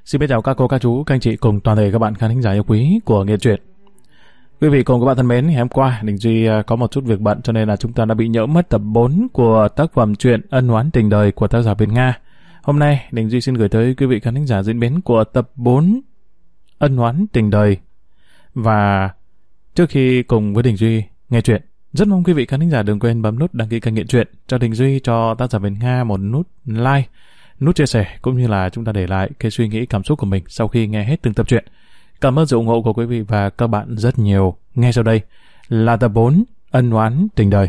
Xin chào các cô, các chú, các anh chị cùng toàn thể các bạn khán thính giả yêu quý của Nghe Truyện. Quý vị cùng các bạn thân mến, ngày hôm qua Đình Duy có một chút việc bận cho nên là chúng ta đã bị nhỡ mất tập 4 của tác phẩm truyện Ân Oán Tình Đời của tác giả Việt Nga. Hôm nay Đình Duy xin gửi tới quý vị khán thính giả diễn biến của tập 4 Ân Oán Tình Đời. Và trước khi cùng với Đình Duy nghe truyện, rất mong quý vị khán thính giả đừng quên bấm nút đăng ký kênh Nghe Truyện cho Đình Duy, cho tác giả Việt Nga một nút like, nút chia sẻ, cũng như là chúng ta để lại cái suy nghĩ cảm xúc của mình sau khi nghe hết từng tập truyện. Cảm ơn sự ủng hộ của quý vị và các bạn rất nhiều. Ngay sau đây là tập 4 Ân Oán Tình Đời.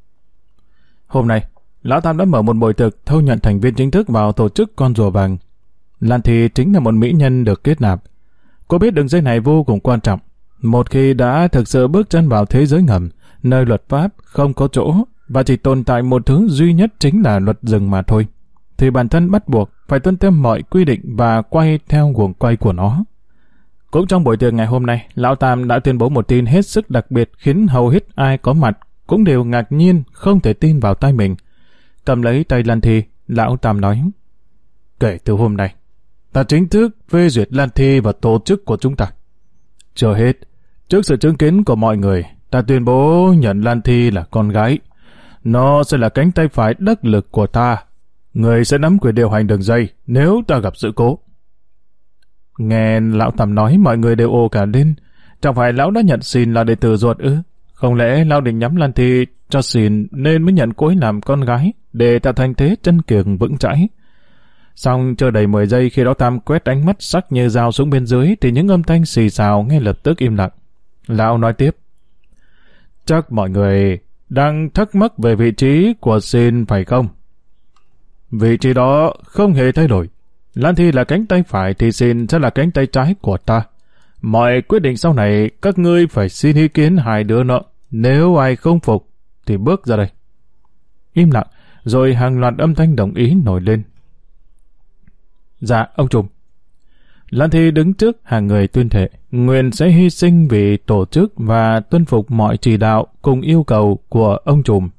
Hôm nay, Lão Tam đã mở một buổi tiệc thâu nhận thành viên chính thức vào tổ chức Con Rùa Vàng. Lan Thi chính là một mỹ nhân được kết nạp. Cô biết đường dây này vô cùng quan trọng. Một khi đã thực sự bước chân vào thế giới ngầm, nơi luật pháp không có chỗ và chỉ tồn tại một thứ duy nhất chính là luật rừng mà thôi, thì bản thân bắt buộc phải tuân theo mọi quy định và quay theo guồng quay của nó. Cũng trong buổi tiệc ngày hôm nay, Lão Tam đã tuyên bố một tin hết sức đặc biệt khiến hầu hết ai có mặt cũng đều ngạc nhiên không thể tin vào tai mình. Cầm lấy tay Lan Thi, Lão Tam nói: "Kể từ hôm nay, ta chính thức phê duyệt Lan Thi vào tổ chức của chúng ta. Chưa hết, trước sự chứng kiến của mọi người, ta tuyên bố nhận Lan Thi là con gái. Nó sẽ là cánh tay phải đắc lực của ta. Người sẽ nắm quyền điều hành đường dây nếu ta gặp sự cố." Nghe Lão Tam nói, mọi người đều ồ cả lên. Chẳng phải Lão đã nhận Xin là đệ tử ruột ư? Không lẽ Lão định nhắm Lan Thi cho Xin nên mới nhận cô ấy làm con gái để tạo thành thế chân kiềng vững chãi? Xong chưa đầy 10 giây, khi Lão Tam quét ánh mắt sắc như dao xuống bên dưới thì những âm thanh xì xào ngay lập tức im lặng. Lão nói tiếp: "Chắc mọi người đang thắc mắc về vị trí của Xin phải không? Vị trí đó không hề thay đổi. Lan Thi là cánh tay phải thì Xin sẽ là cánh tay trái của ta. Mọi quyết định sau này các ngươi phải xin ý kiến hai đứa nó. Nếu ai không phục thì bước ra đây." Im lặng, rồi hàng loạt âm thanh đồng ý nổi lên. "Dạ, ông trùm." Lan Thi đứng trước hàng người tuyên thệ nguyện sẽ hy sinh vì tổ chức và tuân phục mọi chỉ đạo cùng yêu cầu của ông trùm.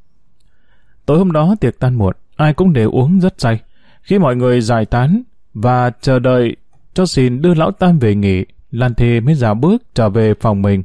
Tối hôm đó tiệc tan muộn, ai cũng đều uống rất say. Khi mọi người giải tán và chờ đợi cho Xin đưa Lão Tam về nghỉ, Lan Thi mới dạo bước trở về phòng mình.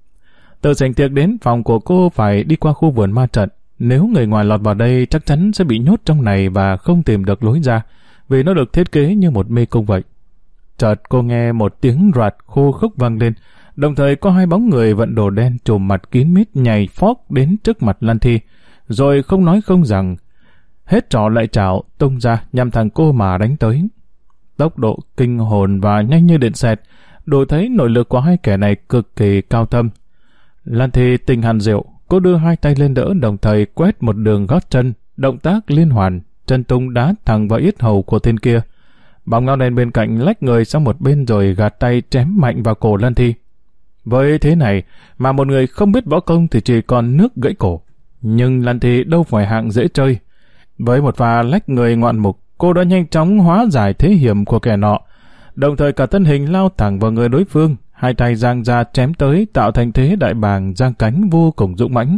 Từ sảnh tiệc đến phòng của cô phải đi qua khu vườn ma trận. Nếu người ngoài lọt vào đây chắc chắn sẽ bị nhốt trong này và không tìm được lối ra, vì nó được thiết kế như một mê cung vậy. Chợt cô nghe một tiếng roạt khô khốc vang lên, đồng thời có hai bóng người vận đồ đen trùm mặt kín mít nhảy phóc đến trước mặt Lan Thi, rồi không nói không rằng, hết trò lại chảo tung ra nhằm thằng cô mà đánh tới. Tốc độ kinh hồn và nhanh như điện xẹt, đủ thấy nội lực của hai kẻ này cực kỳ cao thâm. Lan Thi tình hàn diệu, cô đưa hai tay lên đỡ, đồng thời quét một đường gót chân, động tác liên hoàn, chân tung đá thẳng vào yết hầu của tên kia. Bóng ngao đen bên cạnh lách người sang một bên rồi gạt tay chém mạnh vào cổ Lan Thi. Với thế này mà một người không biết võ công thì chỉ còn nước gãy cổ. Nhưng Lan Thi đâu phải hạng dễ chơi. Với một pha lách người ngoạn mục, cô đã nhanh chóng hóa giải thế hiểm của kẻ nọ, đồng thời cả thân hình lao thẳng vào người đối phương, hai tay giang ra chém tới, tạo thành thế đại bàng giang cánh vô cùng dũng mãnh.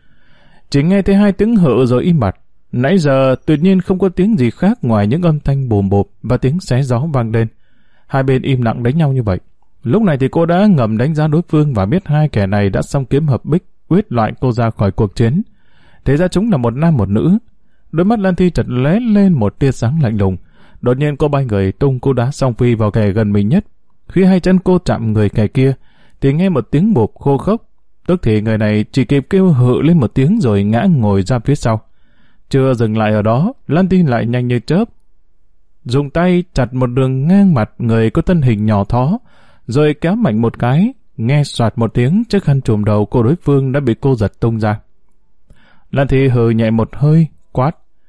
Chỉ nghe thấy hai tiếng hự rồi im bặt. Nãy giờ tuyệt nhiên không có tiếng gì khác ngoài những âm thanh bùm bộp và tiếng xé gió vang lên. Hai bên im lặng đánh nhau như vậy. Lúc này thì cô đã ngầm đánh giá đối phương và biết hai kẻ này đã song kiếm hợp bích, quyết loại cô ra khỏi cuộc chiến. Thế ra chúng là một nam một nữ. Đôi mắt Lan Thi chợt lóe lên một tia sáng lạnh lùng. Đột nhiên cô bay người tung cú đá song phi vào kẻ gần mình nhất. Khi hai chân cô chạm người kẻ kia thì nghe một tiếng bộp khô khốc. Tức thì người này chỉ kịp kêu hự lên một tiếng rồi ngã ngồi ra phía sau. Chưa dừng lại ở đó, Lan Thi lại nhanh như chớp, dùng tay chặt một đường ngang mặt người có thân hình nhỏ thó, rồi kéo mạnh một cái, nghe soạt một tiếng, chiếc khăn trùm đầu cô đối phương đã bị cô giật tung ra. Lan Thi hừ nhẹ một hơi, quát: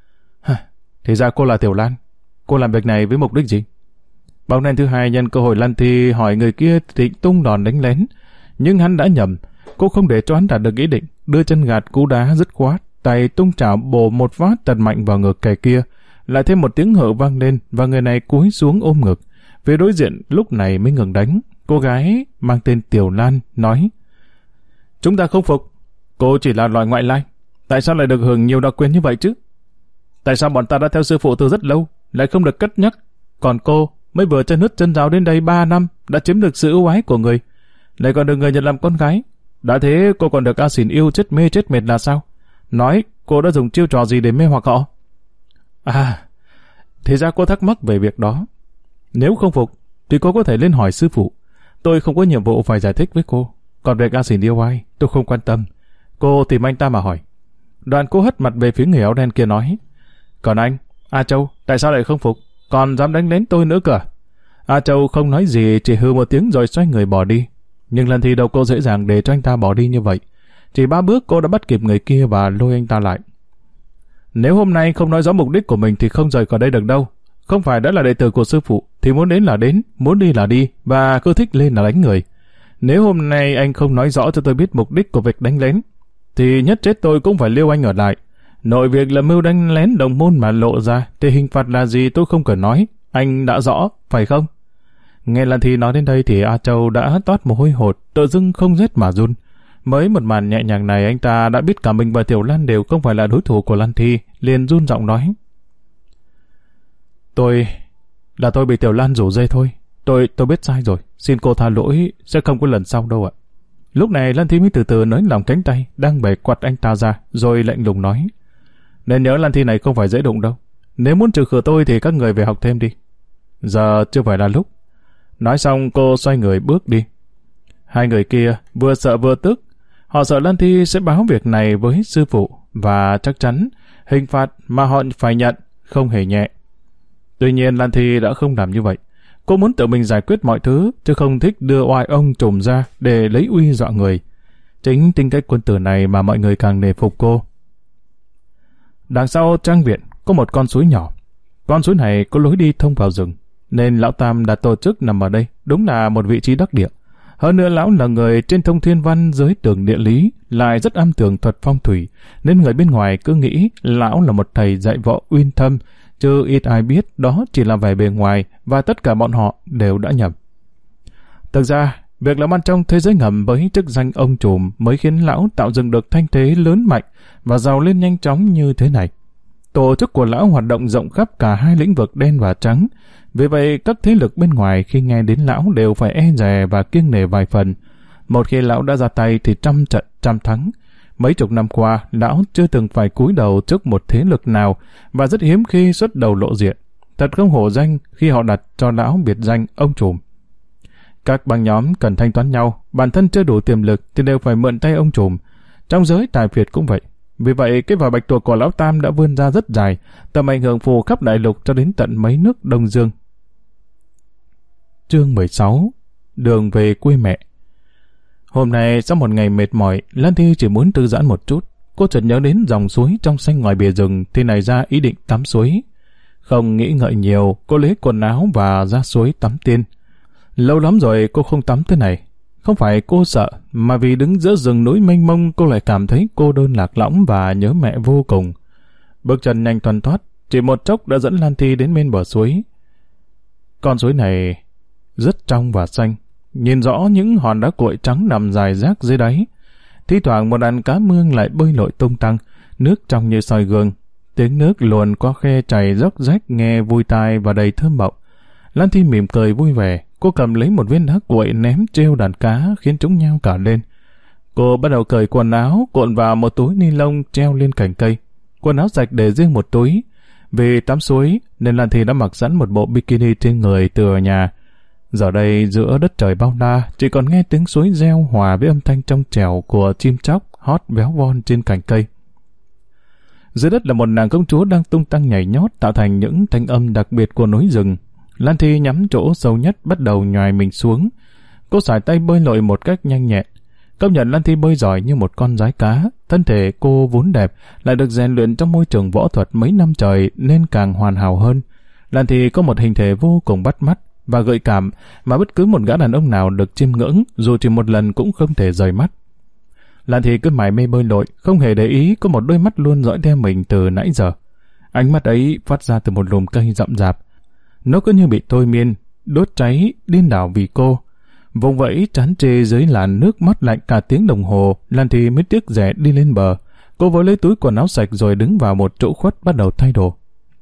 "Thì ra cô là Tiểu Lan, cô làm việc này với mục đích gì?" Bóng đen thứ hai nhân cơ hội Lan Thi hỏi người kia định tung đòn đánh lén, nhưng hắn đã nhầm. Cô không để cho hắn đạt được ý định, đưa chân gạt cú đá dứt khoát, tay tung chảo bổ một phát thật mạnh vào ngực kẻ kia. Lại thêm một tiếng hự vang lên và người này cúi xuống ôm ngực. Phía đối diện lúc này mới ngừng đánh. Cô gái mang tên Tiểu Lan nói: "Chúng ta không phục. Cô chỉ là loài ngoại lai. Tại sao lại được hưởng nhiều đặc quyền như vậy chứ? Tại sao bọn ta đã theo sư phụ từ rất lâu lại không được cất nhắc? Còn cô mới vừa chân nước chân ráo đến đây 3 năm, đã chiếm được sự ưu ái của người, lại còn được người nhận làm con gái. Đã thế cô còn được A Xỉn yêu chết mê chết mệt là sao? Nói cô đã dùng chiêu trò gì để mê hoặc họ? À, thì ra cô thắc mắc về việc đó. Nếu không phục thì cô có thể lên hỏi sư phụ. Tôi không có nhiệm vụ phải giải thích với cô. Còn việc A Xỉn yêu ai, tôi không quan tâm. Cô tìm anh ta mà hỏi. Đoạn cô hất mặt về phía người áo đen kia nói. Còn anh, A Châu, tại sao lại không phục? Còn dám đánh lén tôi nữa cơ? A Châu không nói gì, chỉ hừ một tiếng rồi xoay người bỏ đi. Nhưng lần thi đâu cô dễ dàng để cho anh ta bỏ đi như vậy. Chỉ 3 bước cô đã bắt kịp người kia và lôi anh ta lại. Nếu hôm nay không nói rõ mục đích của mình thì không rời khỏi đây được đâu. Không phải đã là đệ tử của sư phụ thì muốn đến là đến, muốn đi là đi, và cứ thích lên là đánh người. Nếu hôm nay anh không nói rõ cho tôi biết mục đích của việc đánh lén thì nhất chết tôi cũng phải lưu anh ở lại. Nội việc là mưu đánh lén đồng môn mà lộ ra thì hình phạt là gì tôi không cần nói. Anh đã rõ, phải không? Nghe Lan Thi nói đến đây thì A Châu đã toát mồ hôi hột, tự dưng không rét mà run. Mới một màn nhẹ nhàng này anh ta đã biết cả mình và Tiểu Lan đều không phải là đối thủ của Lan Thi, liền run giọng nói. Tôi bị Tiểu Lan rủ dê thôi. Tôi biết sai rồi, xin cô tha lỗi, sẽ không có lần sau đâu ạ. Lúc này Lan Thi mới từ từ nới lỏng cánh tay đang bẻ quạt anh ta ra, rồi lạnh lùng nói. Nên nhớ Lan Thi này không phải dễ đụng đâu. Nếu muốn trừ khử tôi thì các người về học thêm đi. Giờ chưa phải là lúc. Nói xong cô xoay người bước đi. Hai người kia vừa sợ vừa tức. Họ sợ Lan Thi sẽ báo việc này với sư phụ và chắc chắn hình phạt mà họ phải nhận không hề nhẹ. Tuy nhiên Lan Thi đã không làm như vậy. Cô muốn tự mình giải quyết mọi thứ chứ không thích đưa oai ông trùm ra để lấy uy dọa người. Chính tính cách quân tử này mà mọi người càng nể phục cô. Đằng sau trang viện có một con suối nhỏ. Con suối này có lối đi thông vào rừng, nên lão Tam đã tổ chức nằm ở đây, đúng là một vị trí đắc địa. Hơn nữa lão là người trên thông thiên văn dưới tường địa lý, lại rất am tường thuật phong thủy, nên người bên ngoài cứ nghĩ lão là một thầy dạy võ uyên thâm, chứ ít ai biết đó chỉ là vẻ bề ngoài và tất cả bọn họ đều đã nhầm. Thực ra, việc làm ăn trong thế giới ngầm với chức danh ông trùm mới khiến lão tạo dựng được thanh thế lớn mạnh và giàu lên nhanh chóng như thế này. Tổ chức của lão hoạt động rộng khắp cả hai lĩnh vực đen và trắng, vì vậy các thế lực bên ngoài khi nghe đến lão đều phải e dè và kiêng nể vài phần. Một khi lão đã ra tay thì trăm trận trăm thắng. Mấy chục năm qua, lão chưa từng phải cúi đầu trước một thế lực nào và rất hiếm khi xuất đầu lộ diện. Thật không hổ danh khi họ đặt cho lão biệt danh ông trùm. Các băng nhóm cần thanh toán nhau, bản thân chưa đủ tiềm lực thì đều phải mượn tay ông trùm. Trong giới tài phiệt cũng vậy. Vì vậy, cái vỏ bạch tuộc của lão Tam đã vươn ra rất dài, tầm ảnh hưởng phù khắp đại lục cho đến tận mấy nước Đông Dương. Chương 16. Đường về quê mẹ. Hôm nay, sau một ngày mệt mỏi, Lan Thi chỉ muốn thư giãn một chút. Cô chợt nhớ đến dòng suối trong xanh ngoài bìa rừng thì nảy ra ý định tắm suối. Không nghĩ ngợi nhiều, cô lấy quần áo và ra suối tắm tiên. Lâu lắm rồi cô không tắm thế này. Không phải cô sợ, mà vì đứng giữa rừng núi mênh mông cô lại cảm thấy cô đơn lạc lõng và nhớ mẹ vô cùng. Bước chân nhanh thoăn thoắt, chỉ một chốc đã dẫn Lan Thi đến bên bờ suối. Con suối này rất trong và xanh, nhìn rõ những hòn đá cuội trắng nằm dài rác dưới đáy. Thi thoảng một đàn cá mương lại bơi lội tung tăng, nước trong như soi gương. Tiếng nước luồn qua khe chảy róc rách nghe vui tai và đầy thơm mộng. Lan Thi mỉm cười vui vẻ. Cô cầm lấy một viên đá cuội ném trêu đàn cá khiến chúng nhao cả lên. Cô bắt đầu cởi quần áo cuộn vào một túi ni lông treo lên cành cây. Quần áo sạch để riêng một túi. Vì tắm suối nên Lan Thi đã mặc sẵn một bộ bikini trên người từ ở nhà. Giờ đây giữa đất trời bao la chỉ còn nghe tiếng suối reo hòa với âm thanh trong trẻo của chim chóc hót véo von trên cành cây. Dưới đất là một nàng công chúa đang tung tăng nhảy nhót tạo thành những thanh âm đặc biệt của núi rừng. Lan Thi nhắm chỗ sâu nhất bắt đầu nhoài mình xuống. Cô sải tay bơi lội một cách nhanh nhẹn. Công nhận Lan Thi bơi giỏi như một con rái cá. Thân thể cô vốn đẹp, lại được rèn luyện trong môi trường võ thuật mấy năm trời nên càng hoàn hảo hơn. Lan Thi có một hình thể vô cùng bắt mắt và gợi cảm mà bất cứ một gã đàn ông nào được chiêm ngưỡng dù chỉ một lần cũng không thể rời mắt. Lan Thi cứ mải mê bơi lội, không hề để ý có một đôi mắt luôn dõi theo mình từ nãy giờ. Ánh mắt ấy phát ra từ một lùm cây rậm rạp. Nó cứ như bị thôi miên, đốt cháy, điên đảo vì cô. Vùng vẫy chán chê dưới làn nước mắt lạnh cả tiếng đồng hồ, Lan Thi mới tiếc rẻ đi lên bờ. Cô vội lấy túi quần áo sạch rồi đứng vào một chỗ khuất bắt đầu thay đồ.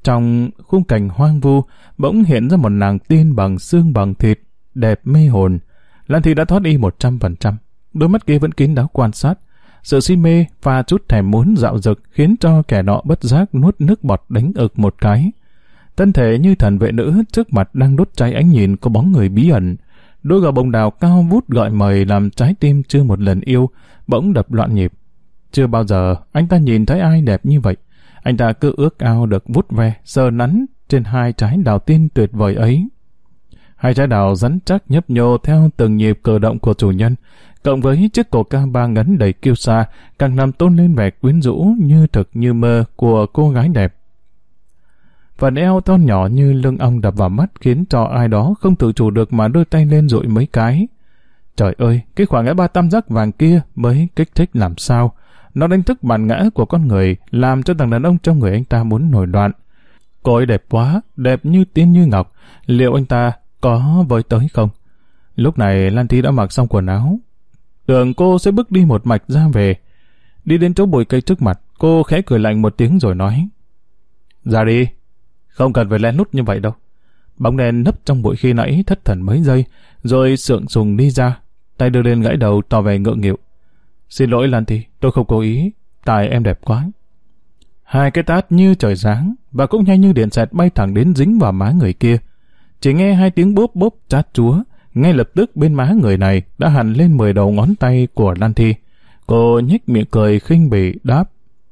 Trong khung cảnh hoang vu, bỗng hiện ra một nàng tiên bằng xương bằng thịt, đẹp mê hồn. Lan Thi đã thoát y 100%. Đôi mắt kia vẫn kín đáo quan sát. Sự si mê pha chút thèm muốn dạo dực khiến cho kẻ nọ bất giác nuốt nước bọt đánh ực một cái. Thân thể như thần vệ nữ trước mặt đang đốt cháy ánh nhìn có bóng người bí ẩn. Đôi gò bồng đào cao vút gọi mời làm trái tim chưa một lần yêu bỗng đập loạn nhịp. Chưa bao giờ anh ta nhìn thấy ai đẹp như vậy. Anh ta cứ ước ao được vuốt ve, sờ nắn trên hai trái đào tiên tuyệt vời ấy. Hai trái đào rắn chắc nhấp nhô theo từng nhịp cử động của chủ nhân, cộng với chiếc cổ cao ba ngấn đầy kiêu sa, càng làm tôn lên vẻ quyến rũ như thực như mơ của cô gái đẹp. Phần eo thon nhỏ như lưng ong đập vào mắt khiến cho ai đó không tự chủ được mà đưa tay lên dụi mấy cái. Trời ơi, cái khoảng ngã ba tam giác vàng kia mới kích thích làm sao. Nó đánh thức bản ngã của con người, làm cho thằng đàn ông trong người anh ta muốn nổi loạn. Cô ấy đẹp quá, đẹp như tiên như ngọc. Liệu anh ta có với tới không? Lúc này Lan Thi đã mặc xong quần áo. Tưởng cô sẽ bước đi một mạch ra về. Đi đến chỗ bụi cây trước mặt, cô khẽ cười lạnh một tiếng rồi nói: Ra đi, không cần phải lén lút như vậy đâu. Bóng đèn nấp trong bụi khi nãy thất thần mấy giây, rồi sượng sùng đi ra, tay đưa lên gãi đầu tỏ vẻ ngượng nghịu. Xin lỗi Lan Thi, tôi không cố ý, tại em đẹp quá. Hai cái tát như trời giáng và cũng nhanh như điện xẹt bay thẳng đến dính vào má người kia. Chỉ nghe hai tiếng bốp bốp chát chúa, ngay lập tức bên má người này đã hằn lên 10 đầu ngón tay của Lan Thi. Cô nhếch miệng cười khinh bỉ đáp: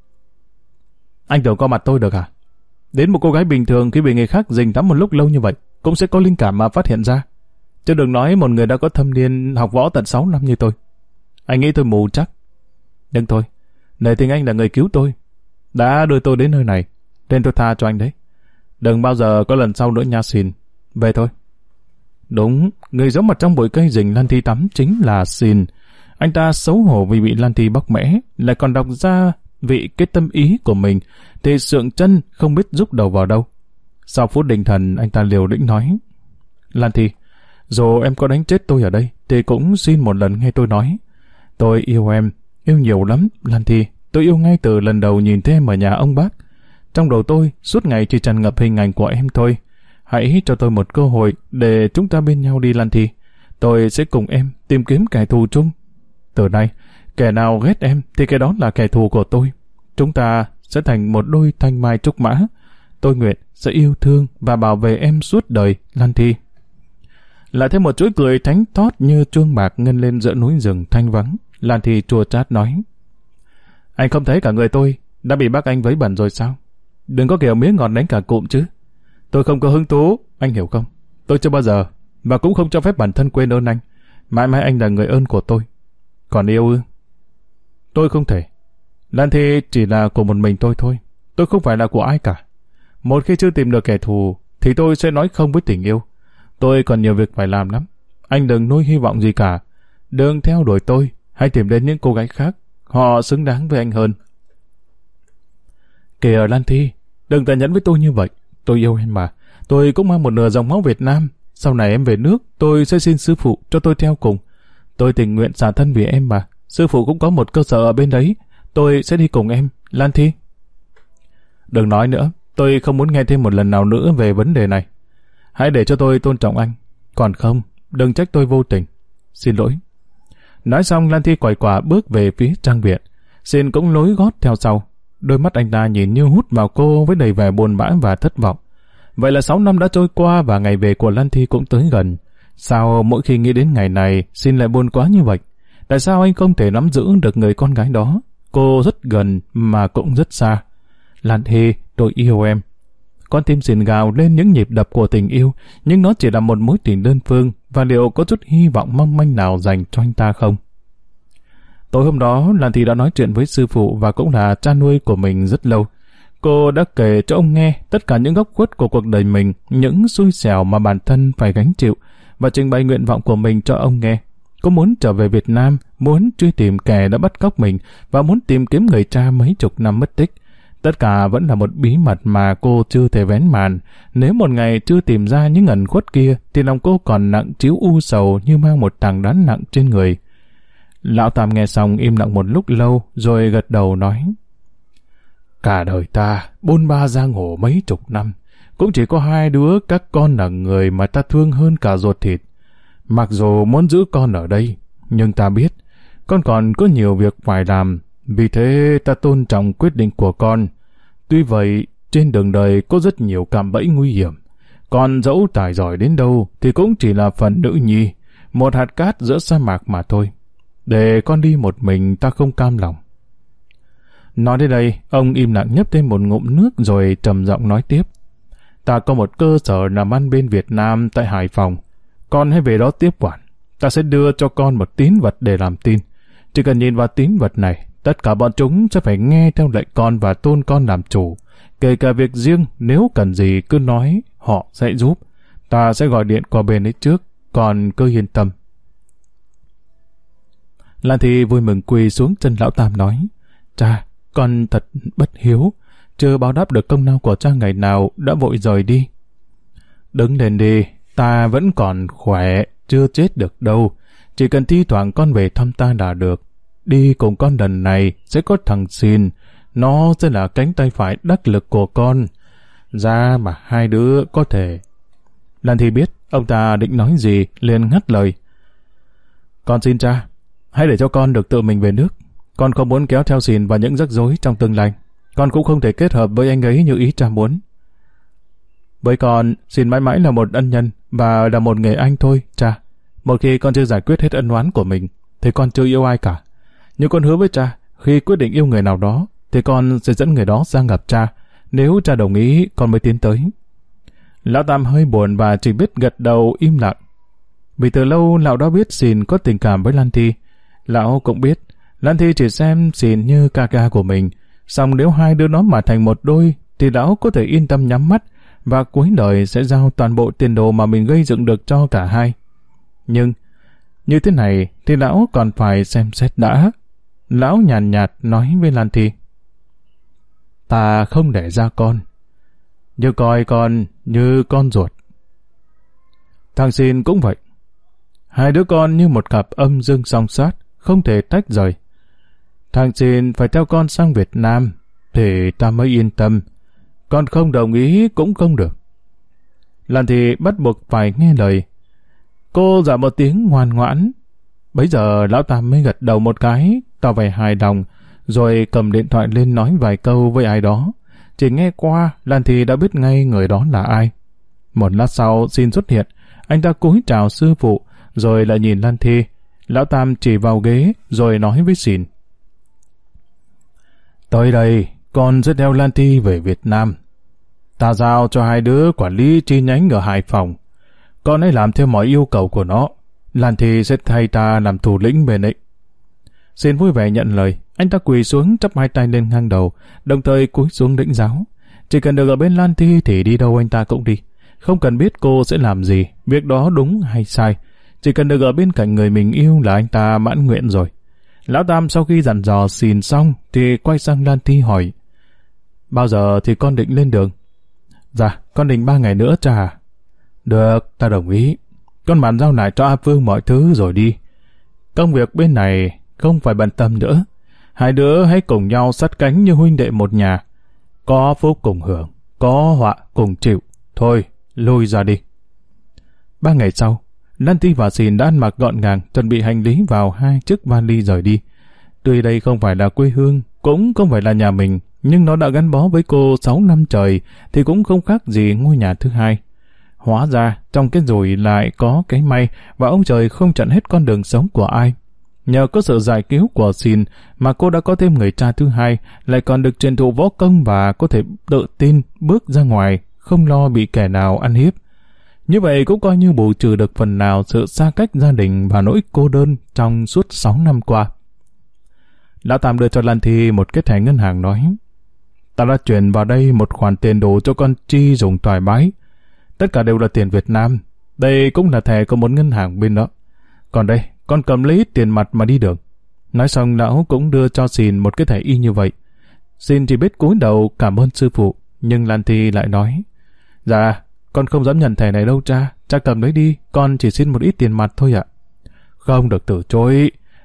Anh tưởng có mặt tôi được à? Đến một cô gái bình thường khi bị người khác rình tắm một lúc lâu như vậy cũng sẽ có linh cảm mà phát hiện ra. Chứ đừng nói một người đã có thâm niên học võ tận 6 năm như tôi. Anh nghĩ tôi mù chắc. Nhưng thôi, nể tình anh là người cứu tôi, đã đưa tôi đến nơi này, nên tôi tha cho anh đấy. Đừng bao giờ có lần sau nữa nha Xin. Về thôi. Đúng, người giấu mặt trong bụi cây rình Lan Thi tắm chính là Xin. Anh ta xấu hổ vì bị Lan Thi bóc mẽ, lại còn đọc ra vị cái tâm ý của mình, thì sượng chân không biết rúc đầu vào đâu. Sau phút định thần, anh ta liều lĩnh nói: Lan Thi, dù em có đánh chết tôi ở đây, thì cũng xin một lần nghe tôi nói. Tôi yêu em, yêu nhiều lắm, Lan Thi. Tôi yêu ngay từ lần đầu nhìn thấy em ở nhà ông bác. Trong đầu tôi, suốt ngày chỉ tràn ngập hình ảnh của em thôi. Hãy cho tôi một cơ hội để chúng ta bên nhau đi Lan Thi. Tôi sẽ cùng em tìm kiếm kẻ thù chung. Từ nay, kẻ nào ghét em thì kẻ đó là kẻ thù của tôi. Chúng ta sẽ thành một đôi thanh mai trúc mã. Tôi nguyện sẽ yêu thương và bảo vệ em suốt đời, Lan Thi. Lại thêm một chuỗi cười thánh thót như chuông bạc ngân lên giữa núi rừng thanh vắng. Lan Thi chua chát nói: Anh không thấy cả người tôi đã bị bác anh vấy bẩn rồi sao? Đừng có kiểu miếng ngọt đánh cả cụm chứ. Tôi không có hứng thú, anh hiểu không? Tôi chưa bao giờ, và cũng không cho phép bản thân quên ơn anh. Mãi mãi anh là người ơn của tôi. Còn yêu ư? Tôi không thể. Lan Thi chỉ là của một mình tôi thôi. Tôi không phải là của ai cả. Một khi chưa tìm được kẻ thù, thì tôi sẽ nói không với tình yêu. Tôi còn nhiều việc phải làm lắm. Anh đừng nuôi hy vọng gì cả. Đừng theo đuổi tôi, hãy tìm đến những cô gái khác. Họ xứng đáng với anh hơn. Kìa Lan Thi, đừng tàn nhẫn với tôi như vậy. Tôi yêu em mà. Tôi cũng mang một nửa dòng máu Việt Nam. Sau này em về nước, tôi sẽ xin sư phụ cho tôi theo cùng. Tôi tình nguyện xả thân vì em mà. Sư phụ cũng có một cơ sở ở bên đấy. Tôi sẽ đi cùng em, Lan Thi. Đừng nói nữa. Tôi không muốn nghe thêm một lần nào nữa về vấn đề này. Hãy để cho tôi tôn trọng anh. Còn không, đừng trách tôi vô tình. Xin lỗi. Nói xong, Lan Thi quẩy quả bước về phía trang viện. Xin cũng nối gót theo sau. Đôi mắt anh ta nhìn như hút vào cô với đầy vẻ buồn bã và thất vọng. Vậy là 6 năm đã trôi qua và ngày về của Lan Thi cũng tới gần. Sao mỗi khi nghĩ đến ngày này, Xin lại buồn quá như vậy? Tại sao anh không thể nắm giữ được người con gái đó? Cô rất gần mà cũng rất xa. Lan Thi, tôi yêu em. Con tim Xin gào lên những nhịp đập của tình yêu, nhưng nó chỉ là một mối tình đơn phương, và liệu có chút hy vọng mong manh nào dành cho anh ta không? Tối hôm đó, Lan Thi đã nói chuyện với sư phụ và cũng là cha nuôi của mình rất lâu. Cô đã kể cho ông nghe tất cả những góc khuất của cuộc đời mình, những xui xẻo mà bản thân phải gánh chịu, và trình bày nguyện vọng của mình cho ông nghe. Cô muốn trở về Việt Nam, muốn truy tìm kẻ đã bắt cóc mình, và muốn tìm kiếm người cha mấy chục năm mất tích. Tất cả vẫn là một bí mật mà cô chưa thể vén màn. Nếu một ngày chưa tìm ra những ẩn khuất kia, thì lòng cô còn nặng trĩu u sầu như mang một tảng đá nặng trên người. Lão Tam nghe xong im lặng một lúc lâu, rồi gật đầu nói: Cả đời ta, bôn ba giang hồ mấy chục năm, cũng chỉ có 2 đứa các con là người mà ta thương hơn cả ruột thịt. Mặc dù muốn giữ con ở đây, nhưng ta biết, con còn có nhiều việc phải làm, vì thế ta tôn trọng quyết định của con. Tuy vậy, trên đường đời có rất nhiều cạm bẫy nguy hiểm. Con dẫu tài giỏi đến đâu thì cũng chỉ là phần nữ nhi, một hạt cát giữa sa mạc mà thôi. Để con đi một mình ta không cam lòng. Nói đến đây, ông im lặng nhấp thêm một ngụm nước rồi trầm giọng nói tiếp. Ta có một cơ sở làm ăn bên Việt Nam tại Hải Phòng. Con hãy về đó tiếp quản. Ta sẽ đưa cho con một tín vật để làm tin. Chỉ cần nhìn vào tín vật này, tất cả bọn chúng sẽ phải nghe theo lệnh con và tôn con làm chủ. Kể cả việc riêng, nếu cần gì cứ nói, họ sẽ giúp. Ta sẽ gọi điện qua bên ấy trước, còn cứ yên tâm. Lan Thi vui mừng quỳ xuống chân lão Tam nói, cha, con thật bất hiếu, chưa báo đáp được công lao của cha ngày nào đã vội rời đi. Đứng lên đi, ta vẫn còn khỏe, chưa chết được đâu. Chỉ cần thi thoảng con về thăm ta là được. Đi cùng con lần này sẽ có thằng Xin, nó sẽ là cánh tay phải đắc lực của con. Ra mà 2 đứa có thể. Lan Thi biết ông ta định nói gì, liền ngắt lời. Con xin cha, hãy để cho con được tự mình về nước. Con không muốn kéo theo Xin vào những rắc rối trong tương lai. Con cũng không thể kết hợp với anh ấy như ý cha muốn. Với con, Xin mãi mãi là một ân nhân và là một người anh thôi, cha. Một khi con chưa giải quyết hết ân oán của mình, thì con chưa yêu ai cả. Nhưng con hứa với cha, khi quyết định yêu người nào đó, thì con sẽ dẫn người đó sang gặp cha. Nếu cha đồng ý, con mới tiến tới. Lão Tam hơi buồn và chỉ biết gật đầu im lặng. Vì từ lâu lão đã biết Xin có tình cảm với Lan Thi. Lão cũng biết Lan Thi chỉ xem Xin như ca ca của mình. Song nếu 2 đứa nó mà thành một đôi, thì lão có thể yên tâm nhắm mắt và cuối đời sẽ giao toàn bộ tiền đồ mà mình gây dựng được cho cả hai. Nhưng như thế này thì lão còn phải xem xét đã. Lão nhàn nhạt nói với Lan Thi, ta không để ra con, nhưng coi con như con ruột. Thằng Xin cũng vậy. 2 đứa con như một cặp âm dương song sát, không thể tách rời. Thằng Xin phải theo con sang Việt Nam thì ta mới yên tâm. Con không đồng ý cũng không được. Lan Thi bắt buộc phải nghe lời. Cô dạ một tiếng ngoan ngoãn. Bấy giờ lão Tam mới gật đầu một cái, tỏ vẻ hài lòng, rồi cầm điện thoại lên nói vài câu với ai đó. Chỉ nghe qua, Lan Thi đã biết ngay người đó là ai. Một lát sau, Xin xuất hiện. Anh ta cúi chào sư phụ, rồi lại nhìn Lan Thi. Lão Tam chỉ vào ghế, rồi nói với Xin. Tới đây, con sẽ theo Lan Thi về Việt Nam. Ta giao cho 2 đứa quản lý chi nhánh ở Hải Phòng. Con hãy làm theo mọi yêu cầu của nó. Lan Thi sẽ thay ta làm thủ lĩnh bên ấy. Xin vui vẻ nhận lời. Anh ta quỳ xuống chắp 2 tay lên ngang đầu, đồng thời cúi xuống lĩnh giáo. Chỉ cần được ở bên Lan Thi thì đi đâu anh ta cũng đi. Không cần biết cô sẽ làm gì, việc đó đúng hay sai. Chỉ cần được ở bên cạnh người mình yêu là anh ta mãn nguyện rồi. Lão Tam sau khi dặn dò Xin xong thì quay sang Lan Thi hỏi, bao giờ thì con định lên đường? Dạ, con định 3 ngày nữa cha. Được, ta đồng ý. Con bàn giao lại cho A Phương mọi thứ rồi đi. Công việc bên này không phải bận tâm nữa. 2 đứa hãy cùng nhau sát cánh như huynh đệ một nhà. Có phúc cùng hưởng, có họa cùng chịu. Thôi, lui ra đi. 3 ngày sau, Lan Thi và Xin đã ăn mặc gọn gàng, chuẩn bị hành lý vào 2 chiếc vali rời đi. Tuy đây không phải là quê hương, cũng không phải là nhà mình, nhưng nó đã gắn bó với cô 6 năm trời, thì cũng không khác gì ngôi nhà thứ hai. Hóa ra, trong cái rủi lại có cái may, và ông trời không chặn hết con đường sống của ai. Nhờ có sự giải cứu của Xin mà cô đã có thêm người cha thứ hai, lại còn được truyền thụ võ công và có thể tự tin bước ra ngoài, không lo bị kẻ nào ăn hiếp. Như vậy cũng coi như bù trừ được phần nào sự xa cách gia đình và nỗi cô đơn trong suốt 6 năm qua. Lão Tam đưa cho Lan Thi một cái thẻ ngân hàng nói, ta đã chuyển vào đây một khoản tiền đủ cho con chi dùng thoải mái. Tất cả đều là tiền Việt Nam. Đây cũng là thẻ của một ngân hàng bên đó. Còn đây, con cầm lấy tiền mặt mà đi đường. Nói xong lão cũng đưa cho Xin một cái thẻ y như vậy. Xin chỉ biết cúi đầu cảm ơn sư phụ, nhưng Lan Thi lại nói, dạ, con không dám nhận thẻ này đâu cha, cha cầm lấy đi, con chỉ xin một ít tiền mặt thôi ạ. Không được từ chối,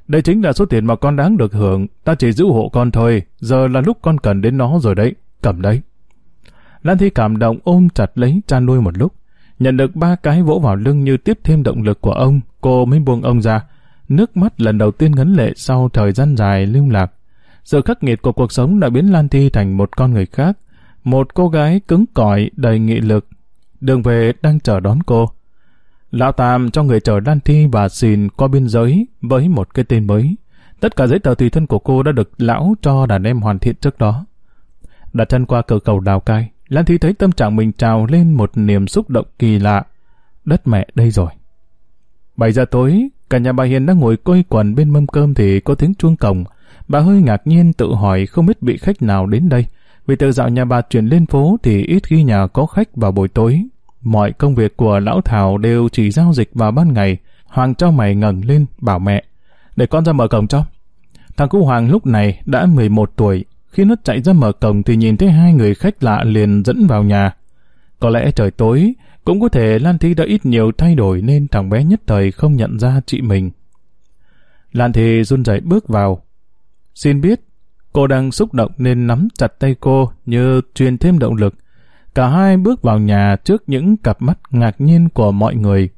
Đây chính là số tiền mà con đáng được hưởng, ta chỉ giữ hộ con thôi, giờ là lúc con cần đến nó rồi đấy, cầm đấy. Lan Thi cảm động ôm chặt lấy cha nuôi một lúc, nhận được 3 cái vỗ vào lưng như tiếp thêm động lực của ông, cô mới buông ông ra. Nước mắt lần đầu tiên ngấn lệ sau thời gian dài lưu lạc. Sự khắc nghiệt của cuộc sống đã biến Lan Thi thành một con người khác, một cô gái cứng cỏi đầy nghị lực. Đường về đang chờ đón cô. Lão Tam cho người chở Lan Thi và Xìn qua biên giới với một cái tên mới. Tất cả giấy tờ tùy thân của cô đã được lão cho đàn em hoàn thiện trước đó. Đặt chân qua cửa khẩu Lào Cai, Lan Thi thấy tâm trạng mình trào lên một niềm xúc động kỳ lạ. Đất mẹ đây rồi. 7 giờ tối, cả nhà bà Hiền đang ngồi quây quần bên mâm cơm thì có tiếng chuông cổng. Bà hơi ngạc nhiên tự hỏi không biết bị khách nào đến đây. Vì từ dạo nhà bà chuyển lên phố thì ít khi nhà có khách vào buổi tối. Mọi công việc của lão Thảo đều chỉ giao dịch vào ban ngày. Hoàng trao mày ngẩng lên bảo mẹ: để con ra mở cổng cho. Thằng cu Hoàng lúc này đã 11 tuổi. Khi nó chạy ra mở cổng thì nhìn thấy 2 người khách lạ liền dẫn vào nhà. Có lẽ trời tối, cũng có thể Lan Thi đã ít nhiều thay đổi nên thằng bé nhất thời không nhận ra chị mình. Lan Thi run rẩy bước vào. Xin biết, cô đang xúc động nên nắm chặt tay cô như truyền thêm động lực. Cả hai bước vào nhà trước những cặp mắt ngạc nhiên của mọi người.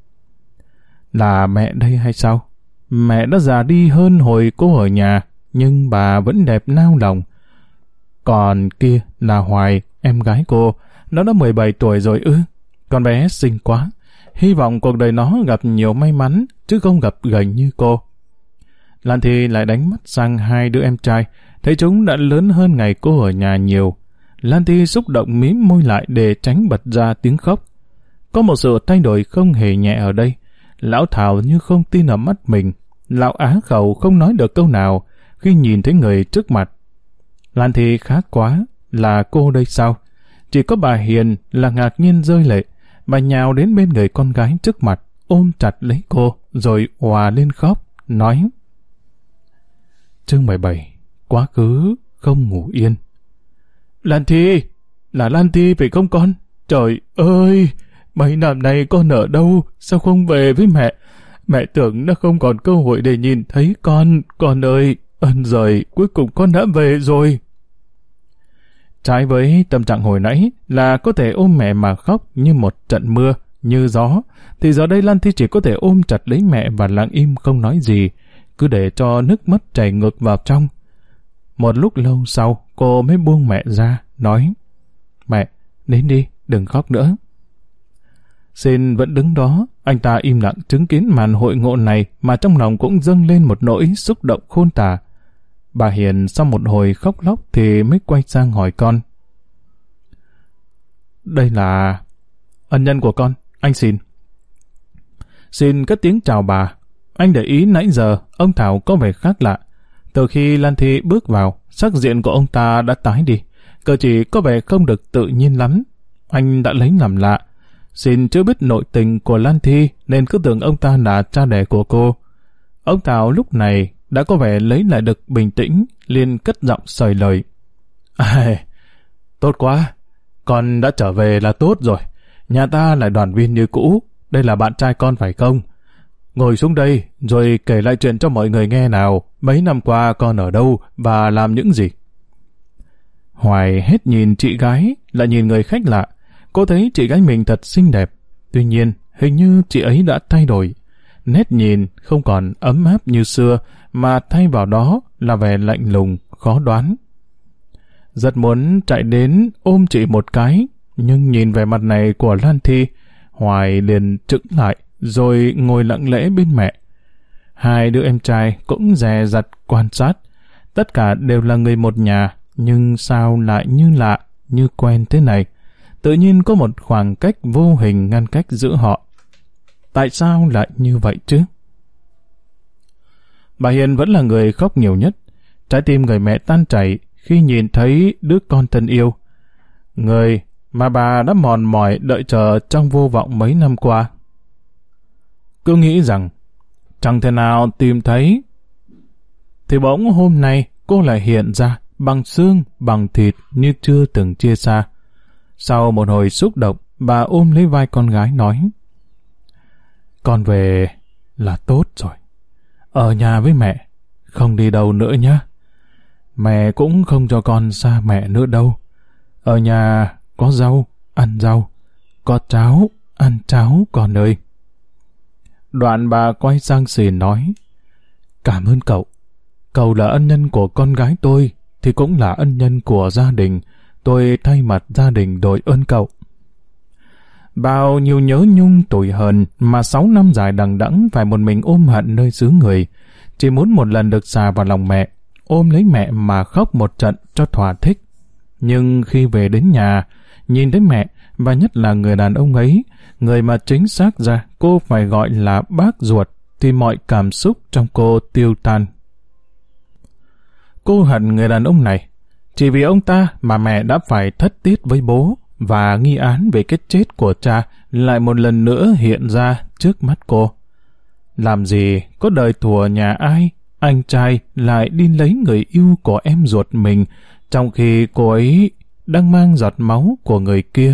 Là mẹ đây hay sao? Mẹ đã già đi hơn hồi cô ở nhà, nhưng bà vẫn đẹp nao lòng. Còn kia là Hoài, em gái cô, nó đã 17 tuổi rồi ư? Con bé xinh quá, hy vọng cuộc đời nó gặp nhiều may mắn, chứ không gặp gành như cô. Lan Thi lại đánh mắt sang 2 đứa em trai, thấy chúng đã lớn hơn ngày cô ở nhà nhiều. Lan Thi xúc động mím môi lại để tránh bật ra tiếng khóc. Có một sự thay đổi không hề nhẹ ở đây. Lão Thảo như không tin ở mắt mình. Lão Á Khẩu không nói được câu nào khi nhìn thấy người trước mặt. Lan Thi khác quá, là cô đây sao? Chỉ có bà Hiền là ngạc nhiên rơi lệ. Bà nhào đến bên người con gái trước mặt, ôm chặt lấy cô, rồi òa lên khóc, nói: Chương 17. Quá khứ không ngủ yên. Lan Thi, là Lan Thi phải không con? Trời ơi, mấy năm nay con ở đâu, sao không về với mẹ? Mẹ tưởng nó không còn cơ hội để nhìn thấy con ơi, ân giời, cuối cùng con đã về rồi. Trái với tâm trạng hồi nãy là có thể ôm mẹ mà khóc như một trận mưa, như gió, thì giờ đây Lan Thi chỉ có thể ôm chặt lấy mẹ và lặng im không nói gì, cứ để cho nước mắt chảy ngược vào trong. Một lúc lâu sau, cô mới buông mẹ ra, nói: Mẹ, đến đi, đừng khóc nữa. Xin vẫn đứng đó, anh ta im lặng chứng kiến màn hội ngộ này mà trong lòng cũng dâng lên một nỗi xúc động khôn tả. Bà Hiền sau một hồi khóc lóc thì mới quay sang hỏi con: Đây là ân nhân của con, anh Xin. Xin cất tiếng chào bà. Anh để ý nãy giờ ông Thảo có vẻ khác lạ. Từ khi Lan Thi bước vào, sắc diện của ông ta đã tái đi, cử chỉ có vẻ không được tự nhiên lắm. Anh đã lấy làm lạ. Xin chưa biết nội tình của Lan Thi nên cứ tưởng ông ta là cha đẻ của cô. Ông Thảo lúc này đã có vẻ lấy lại được bình tĩnh, liền cất giọng sời lời: Tốt quá, con đã trở về là tốt rồi. Nhà ta lại đoàn viên như cũ. Đây là bạn trai con phải không? Ngồi xuống đây rồi kể lại chuyện cho mọi người nghe nào. Mấy năm qua con ở đâu và làm những gì? Hoài hết nhìn chị gái, lại nhìn người khách lạ. Cô thấy chị gái mình thật xinh đẹp. Tuy nhiên, hình như chị ấy đã thay đổi. Nét nhìn không còn ấm áp như xưa, mà thay vào đó là vẻ lạnh lùng, khó đoán. Rất muốn chạy đến ôm chị một cái, nhưng nhìn vẻ mặt này của Lan Thi, Hoài liền chững lại, rồi ngồi lặng lẽ bên mẹ. 2 đứa em trai cũng dè dặt quan sát. Tất cả đều là người một nhà, nhưng sao lại như lạ, như quen thế này? Tự nhiên có một khoảng cách vô hình ngăn cách giữa họ. Tại sao lại như vậy chứ? Bà Hiền vẫn là người khóc nhiều nhất. Trái tim người mẹ tan chảy khi nhìn thấy đứa con thân yêu. Người mà bà đã mòn mỏi đợi chờ trong vô vọng mấy năm qua. Cứ nghĩ rằng chẳng thể nào tìm thấy, thì bỗng hôm nay cô lại hiện ra bằng xương, bằng thịt như chưa từng chia xa. Sau một hồi xúc động, bà ôm lấy vai con gái nói: Con về là tốt rồi. Ở nhà với mẹ, không đi đâu nữa nhé. Mẹ cũng không cho con xa mẹ nữa đâu. Ở nhà có rau, ăn rau. Có cháo, ăn cháo con ơi. Đoạn bà quay sang Xìn nói, cảm ơn cậu. Cậu là ân nhân của con gái tôi, thì cũng là ân nhân của gia đình. Tôi thay mặt gia đình đội ơn cậu. Bao nhiêu nhớ nhung tủi hờn mà 6 năm dài đằng đẵng phải một mình ôm hận nơi xứ người. Chỉ muốn một lần được xà vào lòng mẹ, ôm lấy mẹ mà khóc một trận cho thỏa thích. Nhưng khi về đến nhà, nhìn thấy mẹ, và nhất là người đàn ông ấy, người mà chính xác ra cô phải gọi là bác ruột, thì mọi cảm xúc trong cô tiêu tan. Cô hận người đàn ông này. Chỉ vì ông ta mà mẹ đã phải thất tiết với bố, và nghi án về cái chết của cha lại một lần nữa hiện ra trước mắt cô. Làm gì có đời thùa nhà ai, anh trai lại đi lấy người yêu của em ruột mình, trong khi cô ấy đang mang giọt máu của người kia.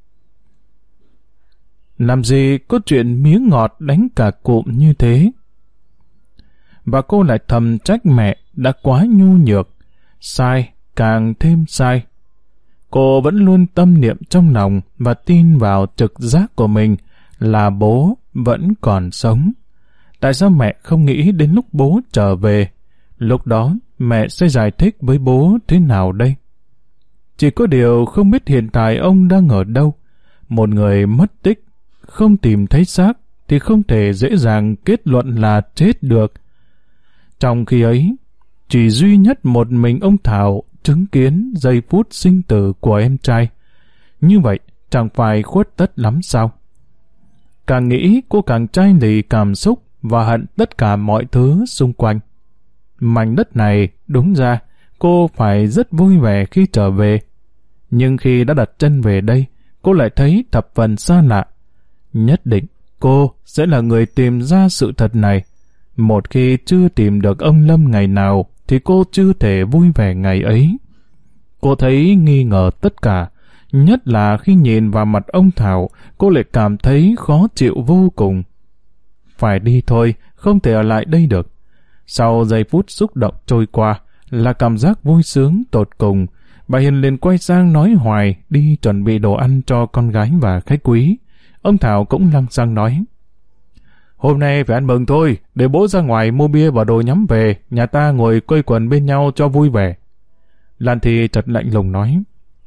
Làm gì có chuyện miếng ngọt đánh cả cụm như thế. Và cô lại thầm trách mẹ đã quá nhu nhược, sai càng thêm sai. Cô vẫn luôn tâm niệm trong lòng và tin vào trực giác của mình là bố vẫn còn sống. Tại sao mẹ không nghĩ đến lúc bố trở về? Lúc đó mẹ sẽ giải thích với bố thế nào đây? Chỉ có điều không biết hiện tại ông đang ở đâu. Một người mất tích, không tìm thấy xác thì không thể dễ dàng kết luận là chết được. Trong khi ấy, chỉ duy nhất một mình ông Thảo chứng kiến giây phút sinh tử của em trai. Như vậy chẳng phải khuất tất lắm sao? Càng nghĩ cô càng chai lì cảm xúc và hận tất cả mọi thứ xung quanh. Mảnh đất này, đúng ra, cô phải rất vui vẻ khi trở về. Nhưng khi đã đặt chân về đây, cô lại thấy thập phần xa lạ. Nhất định, cô sẽ là người tìm ra sự thật này. Một khi chưa tìm được ông Lâm ngày nào, thì cô chưa thể vui vẻ ngày ấy. Cô thấy nghi ngờ tất cả, nhất là khi nhìn vào mặt ông Thảo, cô lại cảm thấy khó chịu vô cùng. Phải đi thôi, không thể ở lại đây được. Sau giây phút xúc động trôi qua, là cảm giác vui sướng tột cùng. Bà Hiền liền quay sang nói hoài đi chuẩn bị đồ ăn cho con gái và khách quý. Ông Thảo cũng lăng xăng nói, hôm nay phải ăn mừng thôi, để bố ra ngoài mua bia và đồ nhắm về, nhà ta ngồi quây quần bên nhau cho vui vẻ. Lan Thi chợt lạnh lùng nói,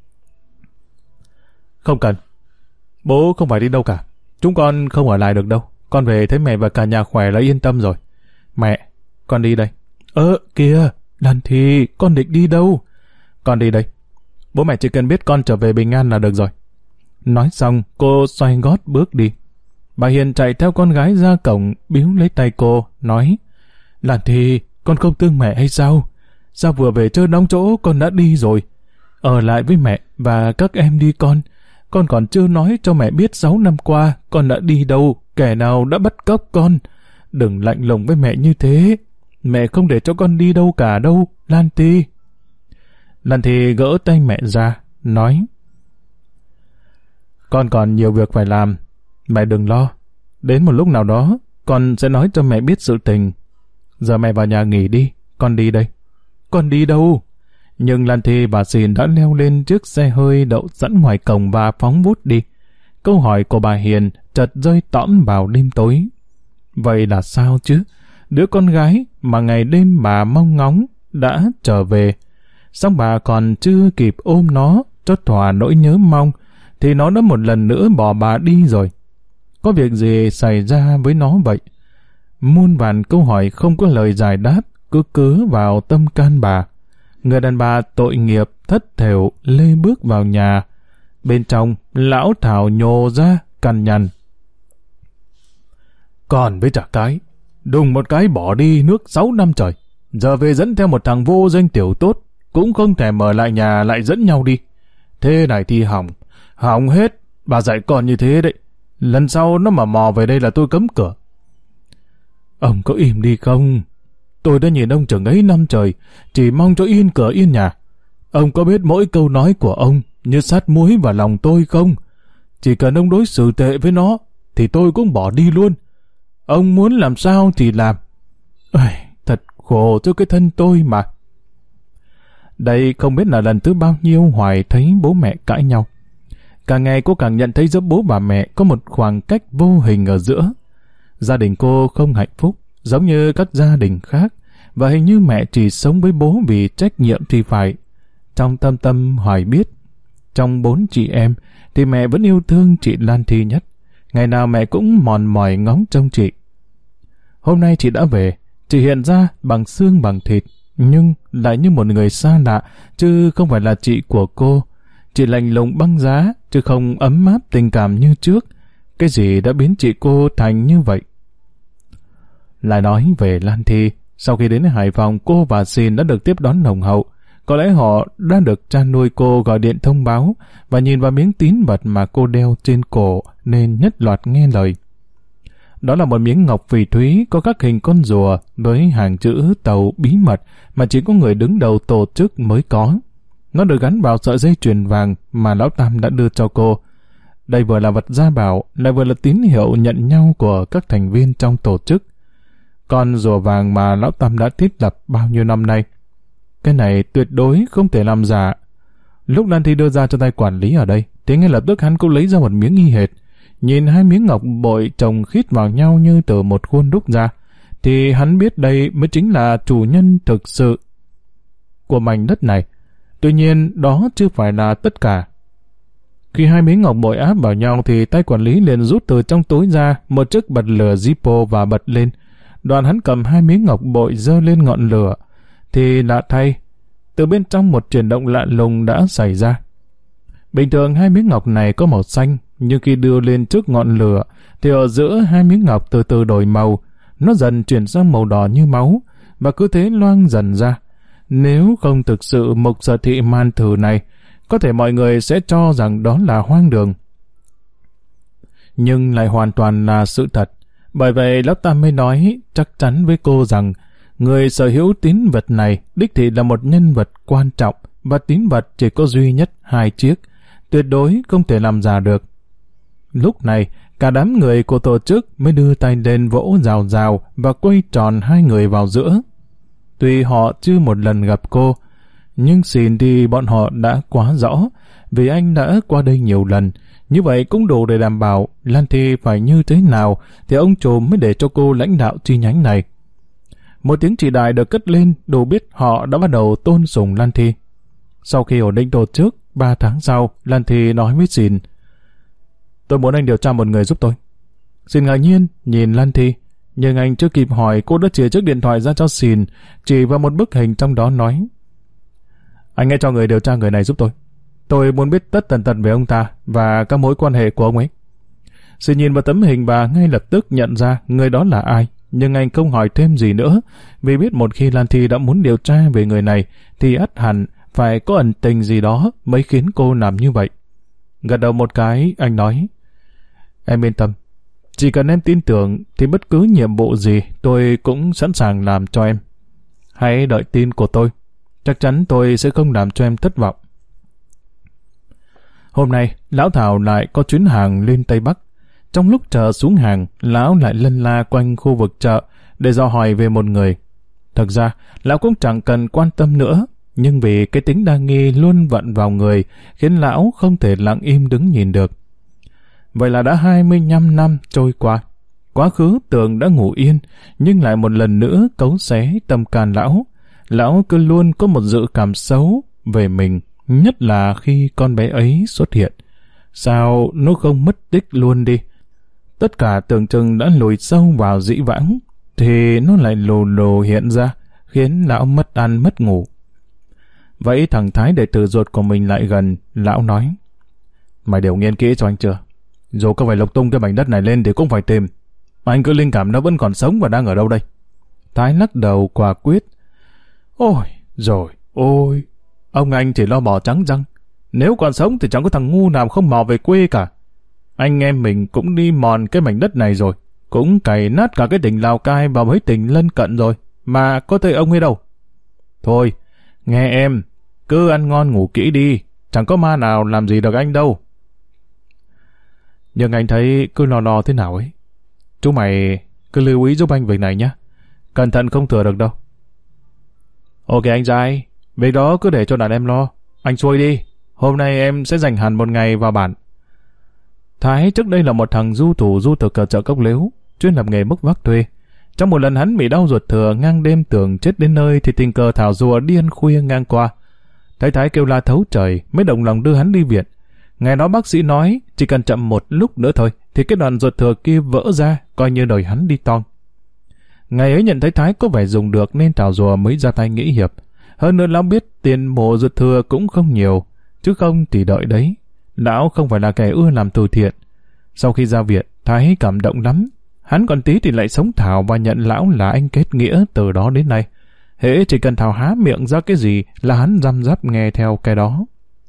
không cần, bố không phải đi đâu cả, chúng con không ở lại được đâu, con về thấy mẹ và cả nhà khỏe là yên tâm rồi. Mẹ, con đi đây. Kìa, Lan Thi, con định đi đâu? Con đi đây, bố mẹ chỉ cần biết con trở về bình an là được rồi. Nói xong, cô xoay gót bước đi. Bà Hiền chạy theo con gái ra cổng, biếu lấy tay cô, nói, Lan Thi, con không thương mẹ hay sao? Sao vừa về chơi đóng chỗ con đã đi rồi? Ở lại với mẹ và các em đi con. Con còn chưa nói cho mẹ biết 6 năm qua con đã đi đâu, kẻ nào đã bắt cóc con. Đừng lạnh lùng với mẹ như thế. Mẹ không để cho con đi đâu cả đâu, Lan Thi. Lan Thi gỡ tay mẹ ra, nói, con còn nhiều việc phải làm. Mẹ đừng lo. Đến một lúc nào đó, con sẽ nói cho mẹ biết sự tình. Giờ mẹ vào nhà nghỉ đi, con đi đây. Con đi đâu? Nhưng Lan Thi và Xìn đã leo lên chiếc xe hơi đậu sẵn ngoài cổng và phóng vút đi. Câu hỏi của bà Hiền chợt rơi tõm vào đêm tối. Vậy là sao chứ? Đứa con gái mà ngày đêm bà mong ngóng đã trở về. Xong bà còn chưa kịp ôm nó cho thỏa nỗi nhớ mong, thì nó đã một lần nữa bỏ bà đi rồi. Có việc gì xảy ra với nó vậy? Muôn vàn câu hỏi không có lời giải đáp cứ vào tâm can bà. Người đàn bà tội nghiệp thất thểu lê bước vào nhà. Bên trong, lão Thảo nhô ra cằn nhằn. Còn với trả cái, đùng một cái bỏ đi nước 6 năm trời. Giờ về dẫn theo một thằng vô danh tiểu tốt, cũng không thèm ở lại nhà lại dẫn nhau đi. Thế này thì hỏng hết. Bà dạy con như thế đấy. Lần sau nó mà mò về đây là tôi cấm cửa. Ông có im đi không? Tôi đã nhìn ông chừng ấy năm trời, chỉ mong cho yên cửa yên nhà. Ông có biết mỗi câu nói của ông như sát muối vào lòng tôi không? Chỉ cần ông đối xử tệ với nó, thì tôi cũng bỏ đi luôn. Ông muốn làm sao thì làm. Thật khổ cho cái thân tôi mà. Đây không biết là lần thứ bao nhiêu Hoài thấy bố mẹ cãi nhau. Càng ngày cô càng nhận thấy giữa bố và mẹ có một khoảng cách vô hình ở giữa. Gia đình cô không hạnh phúc, giống như các gia đình khác, và hình như mẹ chỉ sống với bố vì trách nhiệm thì phải. Trong thâm tâm Hoài biết, trong 4 chị em, thì mẹ vẫn yêu thương chị Lan Thi nhất. Ngày nào mẹ cũng mòn mỏi ngóng trông chị. Hôm nay chị đã về, chị hiện ra bằng xương bằng thịt, nhưng lại như một người xa lạ, chứ không phải là chị của cô. Chị lạnh lùng băng giá, chứ không ấm áp tình cảm như trước. Cái gì đã biến chị cô thành như vậy? Lại nói về Lan Thi, sau khi đến Hải Phòng, cô và Xin đã được tiếp đón nồng hậu. Có lẽ họ đã được cha nuôi cô gọi điện thông báo, và nhìn vào miếng tín vật mà cô đeo trên cổ nên nhất loạt nghe lời. Đó là một miếng ngọc phỉ thúy có các hình con rùa với hàng chữ tàu bí mật mà chỉ có người đứng đầu tổ chức mới có. Nó được gắn vào sợi dây chuyền vàng mà Lão Tam đã đưa cho cô. Đây vừa là vật gia bảo, lại vừa là tín hiệu nhận nhau của các thành viên trong tổ chức. Con rùa vàng mà Lão Tam đã thiết lập bao nhiêu năm nay. Cái này tuyệt đối không thể làm giả. Lúc Lan Thi đưa ra cho tay quản lý ở đây, thì ngay lập tức hắn cũng lấy ra một miếng y hệt. Nhìn hai miếng ngọc bội chồng khít vào nhau như từ một khuôn đúc ra, thì hắn biết đây mới chính là chủ nhân thực sự của mảnh đất này. Tuy nhiên, đó chưa phải là tất cả. Khi hai miếng ngọc bội áp vào nhau thì tay quản lý liền rút từ trong túi ra một chiếc bật lửa Zippo và bật lên. Đoạn hắn cầm hai miếng ngọc bội giơ lên ngọn lửa. Thì lạ thay, từ bên trong một chuyển động lạ lùng đã xảy ra. Bình thường hai miếng ngọc này có màu xanh, nhưng khi đưa lên trước ngọn lửa, thì ở giữa hai miếng ngọc từ từ đổi màu, nó dần chuyển sang màu đỏ như máu, và cứ thế loang dần ra. Nếu không thực sự mục sở thị man thử này, có thể mọi người sẽ cho rằng đó là hoang đường. Nhưng lại hoàn toàn là sự thật. Bởi vậy Lão Tam mới nói chắc chắn với cô rằng người sở hữu tín vật này đích thị là một nhân vật quan trọng, và tín vật chỉ có duy nhất 2 chiếc, tuyệt đối không thể làm giả được. Lúc này, cả đám người của tổ chức mới đưa tay lên vỗ rào rào và quay tròn hai người vào giữa. Tuy họ chưa một lần gặp cô, nhưng xin thì bọn họ đã quá rõ, vì anh đã qua đây nhiều lần. Như vậy cũng đủ để đảm bảo Lan Thi phải như thế nào thì ông trùm mới để cho cô lãnh đạo chi nhánh này. Một tiếng chỉ đại được cất lên đủ biết họ đã bắt đầu tôn sùng Lan Thi. Sau khi ổn định tổ chức, 3 tháng sau, Lan Thi nói với Xin: "Tôi muốn anh điều tra một người giúp tôi." Xin ngạc nhiên nhìn Lan Thi, nhưng anh chưa kịp hỏi, cô đã chìa chiếc điện thoại ra cho Xin, chỉ vào một bức hình trong đó nói: "Anh hãy cho người điều tra người này giúp tôi. Tôi muốn biết tất tần tật về ông ta và các mối quan hệ của ông ấy." Xin nhìn vào tấm hình và ngay lập tức nhận ra người đó là ai, nhưng anh không hỏi thêm gì nữa, vì biết một khi Lan Thi đã muốn điều tra về người này, thì ắt hẳn phải có ẩn tình gì đó mới khiến cô làm như vậy. Gật đầu một cái, anh nói: "Em yên tâm, chỉ cần em tin tưởng thì bất cứ nhiệm vụ gì tôi cũng sẵn sàng làm cho em. Hãy đợi tin của tôi, chắc chắn tôi sẽ không làm cho em thất vọng." Hôm nay, Lão Thảo lại có chuyến hàng lên Tây Bắc. Trong lúc chờ xuống hàng, Lão lại lân la quanh khu vực chợ để dò hỏi về một người. Thực ra, Lão cũng chẳng cần quan tâm nữa, nhưng vì cái tính đa nghi luôn vận vào người, khiến Lão không thể lặng im đứng nhìn được. Vậy là đã 25 năm trôi qua. Quá khứ tưởng đã ngủ yên, nhưng lại một lần nữa cấu xé tâm can Lão. Lão cứ luôn có một dự cảm xấu về mình, nhất là khi con bé ấy xuất hiện. Sao nó không mất tích luôn đi? Tất cả tưởng chừng đã lùi sâu vào dĩ vãng, thì nó lại lù lù hiện ra, khiến Lão mất ăn mất ngủ. Vậy thằng Thái đệ tử ruột của mình lại gần, Lão nói: "Mày đều nghiên kỹ cho anh chưa? Dù có phải lục tung cái mảnh đất này lên thì cũng phải tìm. Anh cứ linh cảm nó vẫn còn sống và đang ở đâu đây?" Thái lắc đầu quả quyết: "Ôi, rồi, ôi, ông anh chỉ lo mò trắng răng. Nếu còn sống thì chẳng có thằng ngu nào không mò về quê cả. Anh em mình cũng đi mòn cái mảnh đất này rồi, cũng cày nát cả cái tỉnh Lào Cai và mấy tỉnh lân cận rồi, mà có thấy ông ấy đâu. Thôi, nghe em, cứ ăn ngon ngủ kỹ đi, chẳng có ma nào làm gì được anh đâu." Nhưng anh thấy cứ lo thế nào ấy. Chú mày cứ lưu ý giúp anh việc này nhé. Cẩn thận không thừa được đâu. Ok anh trai, việc đó cứ để cho đàn em lo. Anh xuôi đi, hôm nay em sẽ dành hẳn một ngày vào bản. Thái trước đây là một thằng du thủ du thực ở chợ Cốc Lếu, chuyên làm nghề bốc vác thuê. Trong một lần hắn bị đau ruột thừa ngang đêm tưởng chết đến nơi thì tình cờ thảo rùa điên khuya ngang qua. Thấy Thái kêu la thấu trời mới đồng lòng đưa hắn đi viện. Ngày đó bác sĩ nói chỉ cần chậm một lúc nữa thôi thì cái đoạn ruột thừa kia vỡ ra, coi như đời hắn đi toang. Ngày ấy nhận thấy Thái có vẻ dùng được nên thảo rùa mới ra tay nghĩ hiệp. Hơn nữa lão biết tiền mổ ruột thừa cũng không nhiều, chứ không thì đợi đấy. Lão không phải là kẻ ưa làm từ thiện. Sau khi ra viện, Thái cảm động lắm. Hắn còn tí thì lại sống Thảo và nhận lão là anh kết nghĩa từ đó đến nay. Hễ chỉ cần Thảo há miệng ra cái gì là hắn răm rắp nghe theo cái đó.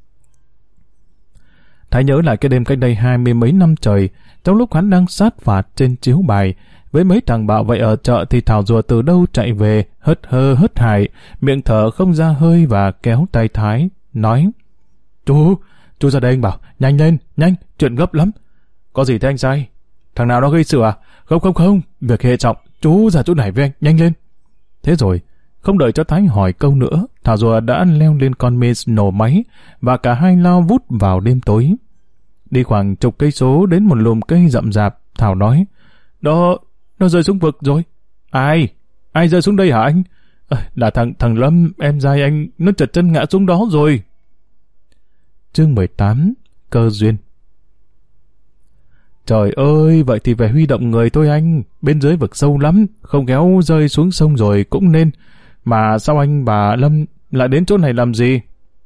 Thái nhớ lại cái đêm cách đây 20 mấy năm trời, trong lúc hắn đang sát phạt trên chiếu bài, với mấy thằng bảo vệ ở chợ thì thảo rùa từ đâu chạy về, hớt hơ hớt hải, miệng thở không ra hơi và kéo tay Thái, nói: Chú ra đây anh bảo, nhanh lên, nhanh, chuyện gấp lắm. Có gì thế anh trai? Thằng nào đó gây sự à? Không, việc hệ trọng, chú ra chỗ này với anh, nhanh lên. Thế rồi, không đợi cho Thái hỏi câu nữa, thảo rùa đã leo lên con mê nổ máy và cả hai lao vút vào đêm tối. Đi khoảng chục cây số đến một lùm cây rậm rạp, Thảo nói: Nó rơi xuống vực rồi. Ai rơi xuống đây hả anh? Là thằng Lâm, em trai anh, nó trật chân ngã xuống đó rồi. Chương 18, cơ duyên. Trời ơi, vậy thì phải huy động người thôi anh. Bên dưới vực sâu lắm, không khéo rơi xuống sông rồi cũng nên. Mà sao anh bà Lâm lại đến chỗ này làm gì?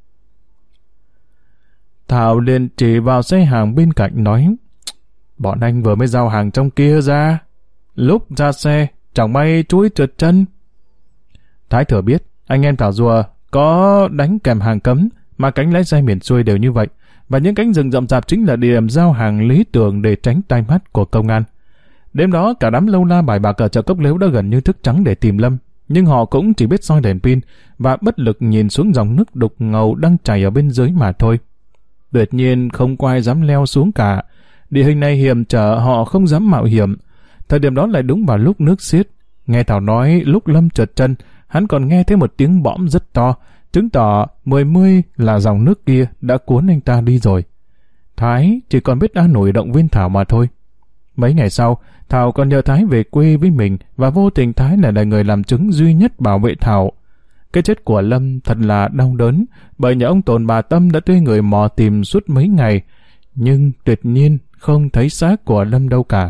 Thảo liền chỉ vào xe hàng bên cạnh nói: Bọn anh vừa mới giao hàng trong kia ra. Lúc ra xe, chẳng may chú ấy trượt chân. Thái thừa biết, anh em thảo rùa có đánh kèm hàng cấm, mà cánh lái xe miền xuôi đều như vậy. Và những cánh rừng rậm rạp chính là địa điểm giao hàng lý tưởng để tránh tai mắt của công an. Đêm đó, cả đám lâu la bài bạc ở chợ Cốc Lếu đã gần như thức trắng để tìm Lâm. Nhưng họ cũng chỉ biết soi đèn pin và bất lực nhìn xuống dòng nước đục ngầu đang chảy ở bên dưới mà thôi. Tuyệt nhiên không có ai dám leo xuống cả. Địa hình này hiểm trở, họ không dám mạo hiểm. Thời điểm đó lại đúng vào lúc nước xiết. Nghe Thảo nói lúc Lâm trượt chân, hắn còn nghe thấy một tiếng bõm rất to, chứng tỏ 10 là dòng nước kia đã cuốn anh ta đi rồi. Thái chỉ còn biết an ủi động viên Thảo mà thôi. Mấy ngày sau, Thảo còn nhờ Thái về quê với mình và vô tình Thái lại là người làm chứng duy nhất bảo vệ Thảo. Cái chết của Lâm thật là đau đớn, bởi nhà ông Tồn bà Tâm đã thuê người mò tìm suốt mấy ngày, nhưng tuyệt nhiên không thấy xác của Lâm đâu cả.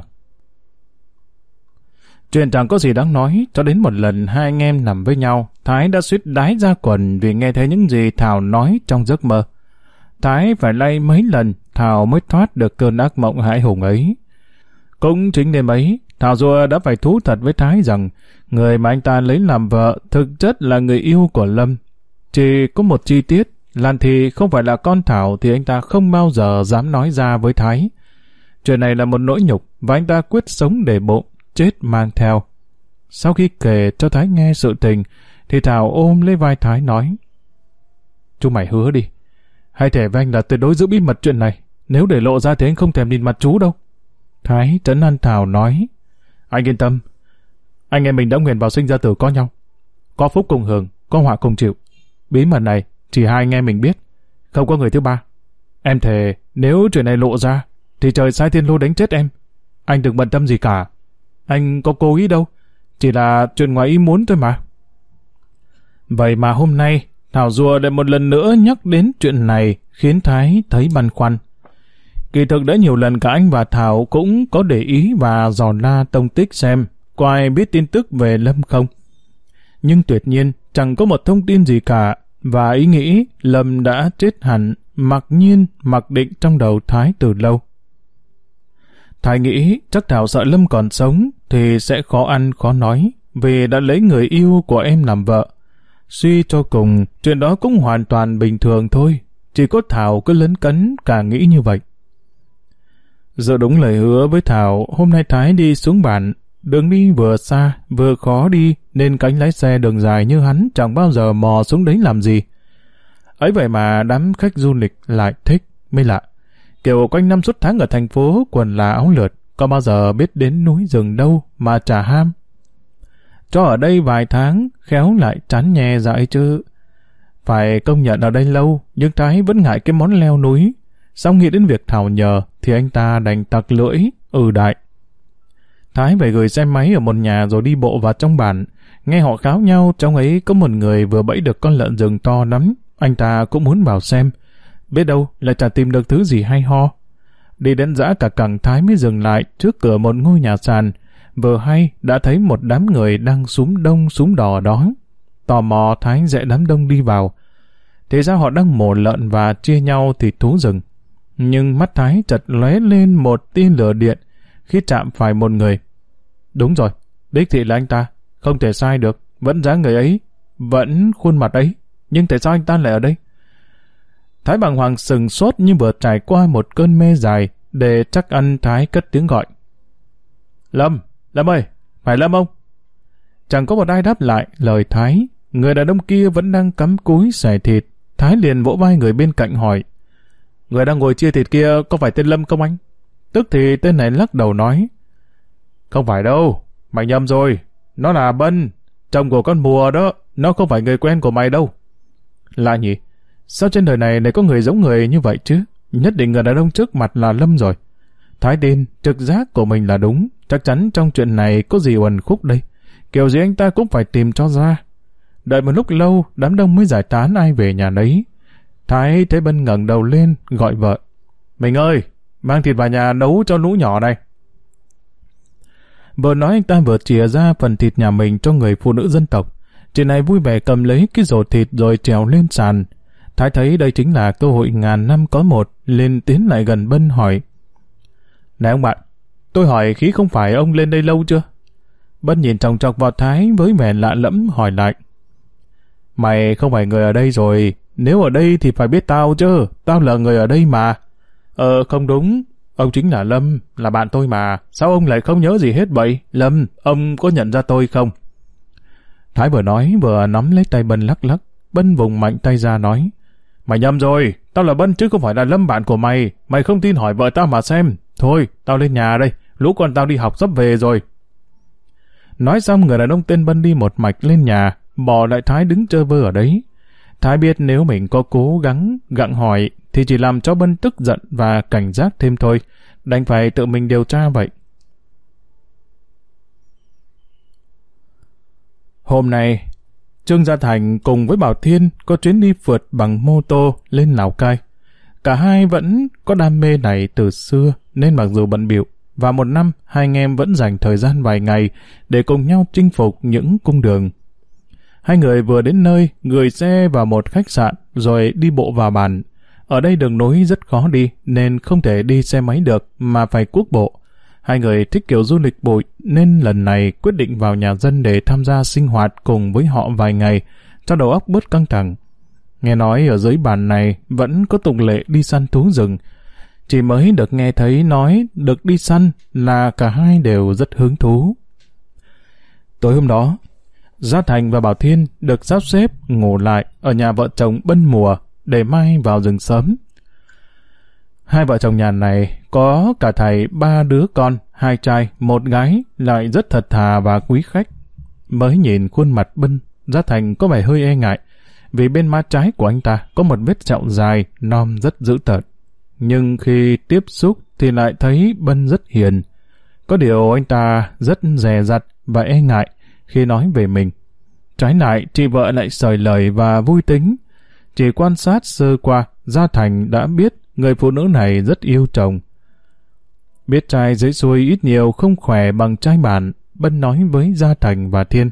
Chuyện chẳng có gì đáng nói, cho đến một lần hai anh em nằm với nhau, Thái đã suýt đái ra quần vì nghe thấy những gì Thảo nói trong giấc mơ. Thái phải lay mấy lần, Thảo mới thoát được cơn ác mộng hãi hùng ấy. Cũng chính đêm ấy, Thảo rùa đã phải thú thật với Thái rằng người mà anh ta lấy làm vợ thực chất là người yêu của Lâm. Chỉ có một chi tiết, Lan Thị không phải là con Thảo thì anh ta không bao giờ dám nói ra với Thái. Chuyện này là một nỗi nhục và anh ta quyết sống để bụng, chết mang theo. Sau khi kể cho Thái nghe sự tình, thì Thảo ôm lấy vai Thái nói: Chú mày hứa đi, hãy thề với anh là tuyệt đối giữ bí mật chuyện này. Nếu để lộ ra thì anh không thèm nhìn mặt chú đâu. Thái trấn an Thảo nói: Anh yên tâm, anh em mình đã nguyện vào sinh ra tử có nhau, có phúc cùng hưởng, có họa cùng chịu. Bí mật này chỉ hai anh em mình biết, không có người thứ ba. Em thề nếu chuyện này lộ ra thì trời sai thiên lôi đánh chết em. Anh đừng bận tâm gì cả, anh có cố ý đâu, chỉ là chuyện ngoài ý muốn thôi mà. Vậy mà hôm nay Thảo rùa lại một lần nữa nhắc đến chuyện này, khiến Thái thấy băn khoăn. Kỳ thực đã nhiều lần cả anh và Thảo cũng có để ý và dò la tông tích xem có ai biết tin tức về Lâm không. Nhưng tuyệt nhiên chẳng có một thông tin gì cả, và ý nghĩ Lâm đã chết hẳn mặc nhiên mặc định trong đầu Thái từ lâu. Thái nghĩ chắc Thảo sợ Lâm còn sống thì sẽ khó ăn khó nói, vì đã lấy người yêu của em làm vợ. Suy cho cùng, chuyện đó cũng hoàn toàn bình thường thôi, chỉ có Thảo cứ lấn cấn càng nghĩ như vậy. Giờ đúng lời hứa với Thảo, hôm nay Thái đi xuống bản, đường đi vừa xa, vừa khó đi, nên cánh lái xe đường dài như hắn chẳng bao giờ mò xuống đấy làm gì. Ấy vậy mà đám khách du lịch lại thích, mới lạ. Kiểu quanh năm suốt tháng ở thành phố quần là áo lượt, có bao giờ biết đến núi rừng đâu mà chả ham. cho ở đây vài tháng, khéo lại chán nhè ra ấy chứ. Phải công nhận ở đây lâu, nhưng Thái vẫn ngại cái món leo núi. Xong nghĩ đến việc Thảo nhờ, thì anh ta đành tặc lưỡi, đại. Thái về gửi xe máy ở một nhà rồi đi bộ vào trong bản. Nghe họ kháo nhau, trong ấy có một người vừa bẫy được con lợn rừng to lắm. Anh ta cũng muốn vào xem. Biết đâu lại chả tìm được thứ gì hay ho. Đi đến dã cả cẳng, Thái mới dừng lại trước cửa một ngôi nhà sàn. Vừa hay đã thấy một đám người đang súm đông súm đỏ đó. Tò mò, Thái dạy đám đông đi vào. Thế ra họ đang mổ lợn và chia nhau thịt thú rừng. Nhưng mắt Thái chợt lóe lên một tia lửa điện khi chạm phải một người. Đúng rồi, đích thị là anh ta, không thể sai được. Vẫn dáng người ấy, vẫn khuôn mặt ấy, nhưng tại sao anh ta lại ở đây? Thái bàng hoàng sừng sốt như vừa trải qua một cơn mê dài. Để chắc ăn, Thái cất tiếng gọi. Lâm, Lâm ơi, phải Lâm không? Chẳng có một ai đáp lại lời Thái. Người đàn ông kia vẫn đang cắm cúi xẻ thịt. Thái liền vỗ vai người bên cạnh hỏi. Người đang ngồi chia thịt kia có phải tên Lâm không anh? Tức thì tên này lắc đầu nói. Không phải đâu, mày nhầm rồi. Nó là Bân, chồng của con Mùa đó. Nó không phải người quen của mày đâu. Lạ nhỉ? Sao trên đời này lại có người giống người như vậy chứ? Nhất định người đàn ông trước mặt là Lâm rồi. Thái tin trực giác của mình là đúng. Chắc chắn trong chuyện này có gì uẩn khúc đây. Kiểu gì anh ta cũng phải tìm cho ra. Đợi một lúc lâu, đám đông mới giải tán ai về nhà nấy. Thái thấy Bân ngẩng đầu lên, gọi vợ. Mình ơi, mang thịt vào nhà nấu cho lũ nhỏ này. Vừa nói anh ta vừa chìa ra phần thịt nhà mình cho người phụ nữ dân tộc. Chị này vui vẻ cầm lấy cái rổ thịt rồi trèo lên sàn. Thái thấy đây chính là cơ hội ngàn năm có một, liền tiến lại gần Bân hỏi. Này ông bạn, tôi hỏi khí không phải ông lên đây lâu chưa? Bân nhìn chòng chọc vào Thái với vẻ lạ lẫm hỏi lại. Mày không phải người ở đây rồi, nếu ở đây thì phải biết tao chứ, tao là người ở đây mà. Không đúng, ông chính là Lâm, là bạn tôi mà, sao ông lại không nhớ gì hết vậy? Lâm, ông có nhận ra tôi không? Thái vừa nói vừa nắm lấy tay Bân lắc lắc. Bân vùng mạnh tay ra nói. Mày nhầm rồi, tao là Bân chứ không phải là Lâm bạn của mày. Mày không tin hỏi vợ tao mà xem. Thôi, tao lên nhà đây, lũ con tao đi học sắp về rồi. Nói xong người đàn ông tên Bân đi một mạch lên nhà, bỏ lại Thái đứng trơ vơ ở đấy. Thái biết nếu mình có cố gắng gặng hỏi thì chỉ làm cho Bân tức giận và cảnh giác thêm thôi, đành phải tự mình điều tra vậy. Hôm nay, Trương Gia Thành cùng với Bảo Thiên có chuyến đi phượt bằng mô tô lên Lào Cai. Cả hai vẫn có đam mê này từ xưa nên mặc dù bận bịu, và một năm hai anh em vẫn dành thời gian vài ngày để cùng nhau chinh phục những cung đường. Hai người vừa đến nơi, gửi xe vào một khách sạn rồi đi bộ vào bản. Ở đây đường núi rất khó đi nên không thể đi xe máy được mà phải cuốc bộ. Hai người thích kiểu du lịch bụi nên lần này quyết định vào nhà dân để tham gia sinh hoạt cùng với họ vài ngày, cho đầu óc bớt căng thẳng. Nghe nói ở dưới bản này vẫn có tục lệ đi săn thú rừng. Chỉ mới được nghe thấy nói được đi săn là cả hai đều rất hứng thú. Tối hôm đó, Gia Thành và Bảo Thiên được sắp xếp ngủ lại ở nhà vợ chồng Bân Mùa để mai vào rừng sớm. Hai vợ chồng nhà này có cả thầy 3 đứa con, 2 trai, 1 gái, lại rất thật thà và quý khách. Mới nhìn khuôn mặt Bân, Gia Thành có vẻ hơi e ngại, vì bên má trái của anh ta có một vết sẹo dài, nom rất dữ tợn. Nhưng khi tiếp xúc thì lại thấy Bân rất hiền. Có điều anh ta rất dè dặt và e ngại khi nói về mình. Trái lại, chị vợ lại sởi lời và vui tính. Chỉ quan sát sơ qua, Gia Thành đã biết người phụ nữ này rất yêu chồng. Biết trai dưới xuôi ít nhiều không khỏe bằng trai bản, Bân nói với Gia Thành và Thiên.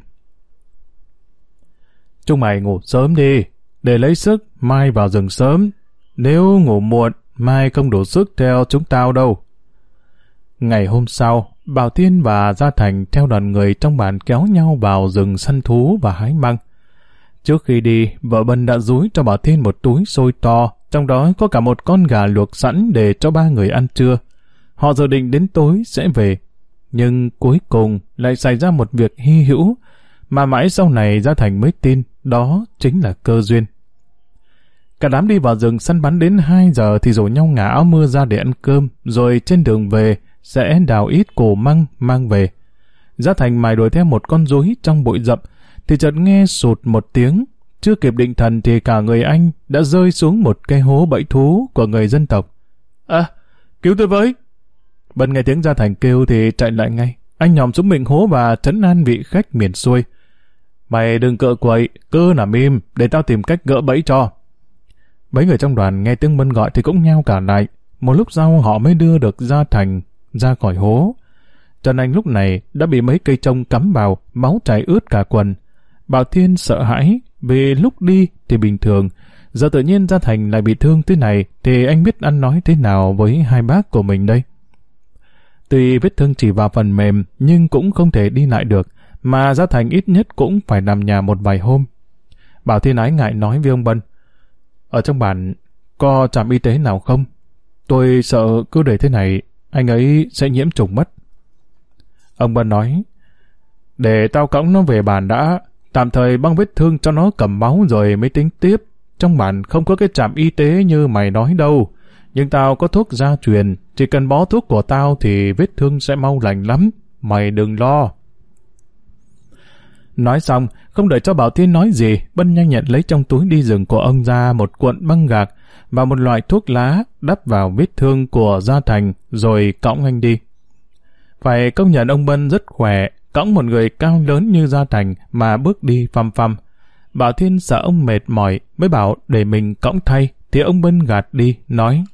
Chúng mày ngủ sớm đi, để lấy sức mai vào rừng sớm. Nếu ngủ muộn, mai không đủ sức theo chúng tao đâu. Ngày hôm sau, Bảo Thiên và Gia Thành theo đoàn người trong bản kéo nhau vào rừng săn thú và hái măng. Trước khi đi, vợ Bân đã dúi cho Bảo Thiên một túi xôi to, trong đó có cả một con gà luộc sẵn để cho 3 người ăn trưa. Họ dự định đến tối sẽ về, nhưng cuối cùng lại xảy ra một việc hy hữu mà mãi sau này Gia Thành mới tin đó chính là cơ duyên. Cả đám đi vào rừng săn bắn đến 2 giờ thì rủ nhau ngả áo mưa ra để ăn cơm, rồi trên đường về sẽ đào ít củ măng mang về. Gia Thành mải đuổi theo một con rối trong bụi rậm, thì chợt nghe sụt một tiếng. Chưa kịp định thần thì cả người anh đã rơi xuống một cái hố bẫy thú của người dân tộc. À, cứu tôi với! Bần nghe tiếng Gia Thành kêu thì chạy lại ngay. Anh nhòm xuống miệng hố và trấn an vị khách miền xuôi. Mày đừng cựa quậy, cứ nằm im, để tao tìm cách gỡ bẫy cho. Mấy người trong đoàn nghe tiếng Bân gọi thì cũng nhao cả lại. Một lúc sau họ mới đưa được Gia Thành ra khỏi hố. Trần Anh lúc này đã bị mấy cây trông cắm vào, máu chảy ướt cả quần. Bảo Thiên sợ hãi, vì lúc đi thì bình thường, giờ tự nhiên Gia Thành lại bị thương thế này, thì anh biết ăn nói thế nào với hai bác của mình đây. Tuy vết thương chỉ vào phần mềm, nhưng cũng không thể đi lại được, mà Gia Thành ít nhất cũng phải nằm nhà một vài hôm. Bảo Thiên ái ngại nói với ông Bân, ở trong bản có trạm y tế nào không? Tôi sợ cứ để thế này, anh ấy sẽ nhiễm trùng mất. Ông Bân nói, để tao cõng nó về bản đã, tạm thời băng vết thương cho nó cầm máu rồi mới tính tiếp. Trong bản không có cái trạm y tế như mày nói đâu, nhưng tao có thuốc gia truyền, chỉ cần bó thuốc của tao thì vết thương sẽ mau lành lắm, mày đừng lo. Nói xong, không đợi cho Bảo Thiên nói gì, Bân nhanh nhẹn lấy trong túi đi rừng của ông ra một cuộn băng gạc và một loại thuốc lá đắp vào vết thương của Gia Thành rồi cõng anh đi. Phải công nhận ông Bân rất khỏe, cõng một người cao lớn như Gia Thành mà bước đi phăm phăm. Bảo Thiên sợ ông mệt mỏi mới bảo để mình cõng thay, thì ông Bân gạt đi, nói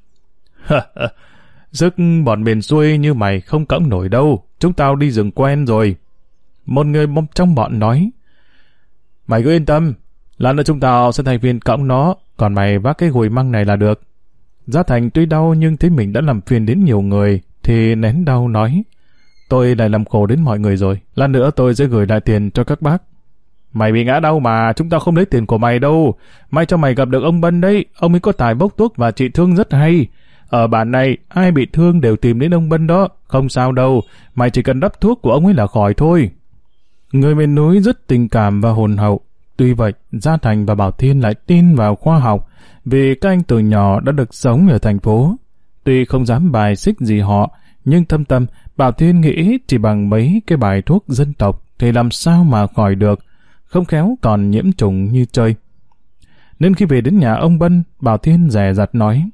sức bọn miền xuôi như mày không cõng nổi đâu, chúng tao đi rừng quen rồi. Một người trong bọn nói, mày cứ yên tâm, lát nữa chúng tao sẽ thành viên cõng nó, còn mày vác cái gùi măng này là được. Gia Thành tuy đau nhưng thấy mình đã làm phiền đến nhiều người, thì nén đau nói, tôi lại làm khổ đến mọi người rồi, lát nữa tôi sẽ gửi lại tiền cho các bác. Mày bị ngã đau mà, chúng tao không lấy tiền của mày đâu. May cho mày gặp được ông Bân đấy, ông ấy có tài bốc thuốc và trị thương rất hay. Ở bản này, ai bị thương đều tìm đến ông Bân đó, không sao đâu, mày chỉ cần đắp thuốc của ông ấy là khỏi thôi. Người miền núi rất tình cảm và hồn hậu. Tuy vậy, Gia Thành và Bảo Thiên lại tin vào khoa học, vì các anh từ nhỏ đã được sống ở thành phố. Tuy không dám bài xích gì họ, nhưng thâm tâm, Bảo Thiên nghĩ chỉ bằng mấy cái bài thuốc dân tộc thì làm sao mà khỏi được, không khéo còn nhiễm trùng như chơi. Nên khi về đến nhà ông Bân, Bảo Thiên dè dặt nói,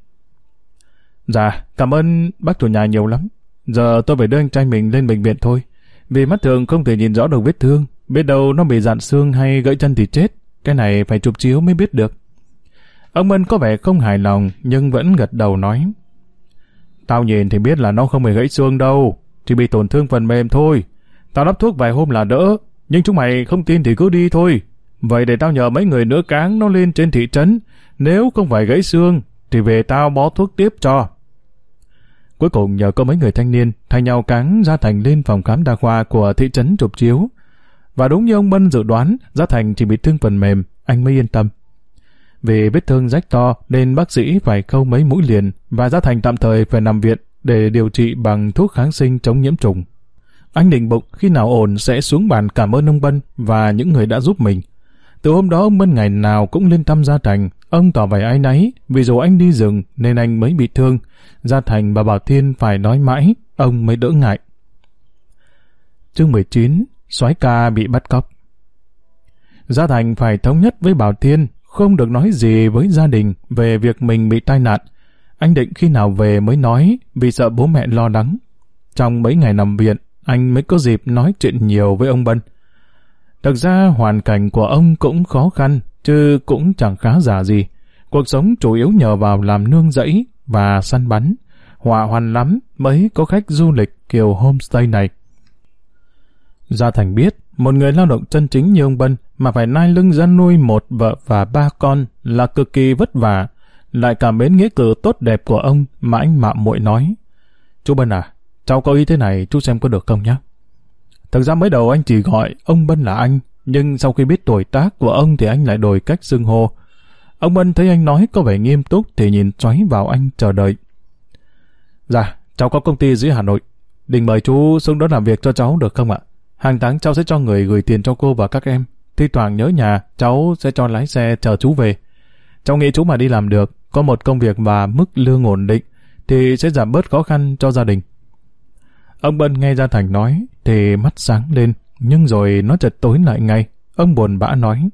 dạ, cảm ơn bác chủ nhà nhiều lắm. Giờ tôi phải đưa anh trai mình lên bệnh viện thôi, vì mắt thường không thể nhìn rõ được vết thương, biết đâu nó bị dạn xương hay gãy chân thì chết, cái này phải chụp chiếu mới biết được. Ông Bân có vẻ không hài lòng nhưng vẫn gật đầu nói, tao nhìn thì biết là nó không bị gãy xương đâu, chỉ bị tổn thương phần mềm thôi. Tao đắp thuốc vài hôm là đỡ, nhưng chúng mày không tin thì cứ đi thôi. Vậy để tao nhờ mấy người nữa cáng nó lên trên thị trấn, nếu không phải gãy xương thì về tao bó thuốc tiếp cho. Cuối cùng nhờ có mấy người thanh niên thay nhau cáng Gia Thành lên phòng khám đa khoa của thị trấn chụp chiếu. Và đúng như ông Bân dự đoán, Gia Thành chỉ bị thương phần mềm, anh mới yên tâm. Vì vết thương rách to nên bác sĩ phải khâu mấy mũi liền và Gia Thành tạm thời phải nằm viện để điều trị bằng thuốc kháng sinh chống nhiễm trùng. Anh định bụng khi nào ổn sẽ xuống bàn cảm ơn ông Bân và những người đã giúp mình. Từ hôm đó ông Bân ngày nào cũng lên thăm Gia Thành, ông tỏ vẻ áy náy vì dù anh đi rừng nên anh mới bị thương. Gia Thành và Bảo Thiên phải nói mãi, ông mới đỡ ngại. Chương 19, soái ca bị bắt cóc. Gia Thành phải thống nhất với Bảo Thiên, không được nói gì với gia đình về việc mình bị tai nạn. Anh định khi nào về mới nói vì sợ bố mẹ lo lắng. Trong mấy ngày nằm viện, anh mới có dịp nói chuyện nhiều với ông Bân. Thực ra hoàn cảnh của ông cũng khó khăn, chứ cũng chẳng khá giả gì. Cuộc sống chủ yếu nhờ vào làm nương rẫy và săn bắn. Họa hoạn lắm mới có khách du lịch kiểu homestay này. Gia Thành biết, một người lao động chân chính như ông Bân mà phải nai lưng ra nuôi một vợ và 3 con là cực kỳ vất vả. Lại cảm mến nghĩa cử tốt đẹp của ông mà anh mạo muội nói, chú Bân à, cháu có ý thế này chú xem có được không nhé. Thực ra mới đầu anh chỉ gọi ông Bân là anh, nhưng sau khi biết tuổi tác của ông thì anh lại đổi cách xưng hô. Ông Bân thấy anh nói có vẻ nghiêm túc thì nhìn xoáy vào anh chờ đợi. Dạ, cháu có công ty dưới Hà Nội, định mời chú xuống đó làm việc cho cháu được không ạ? Hàng tháng cháu sẽ cho người gửi tiền cho cô và các em. Thi thoảng nhớ nhà, cháu sẽ cho lái xe chờ chú về. Cháu nghĩ chú mà đi làm được, có một công việc và mức lương ổn định, thì sẽ giảm bớt khó khăn cho gia đình. Ông Bân nghe Gia Thành nói, thì mắt sáng lên, nhưng rồi nó chợt tối lại ngay. Ông buồn bã nói: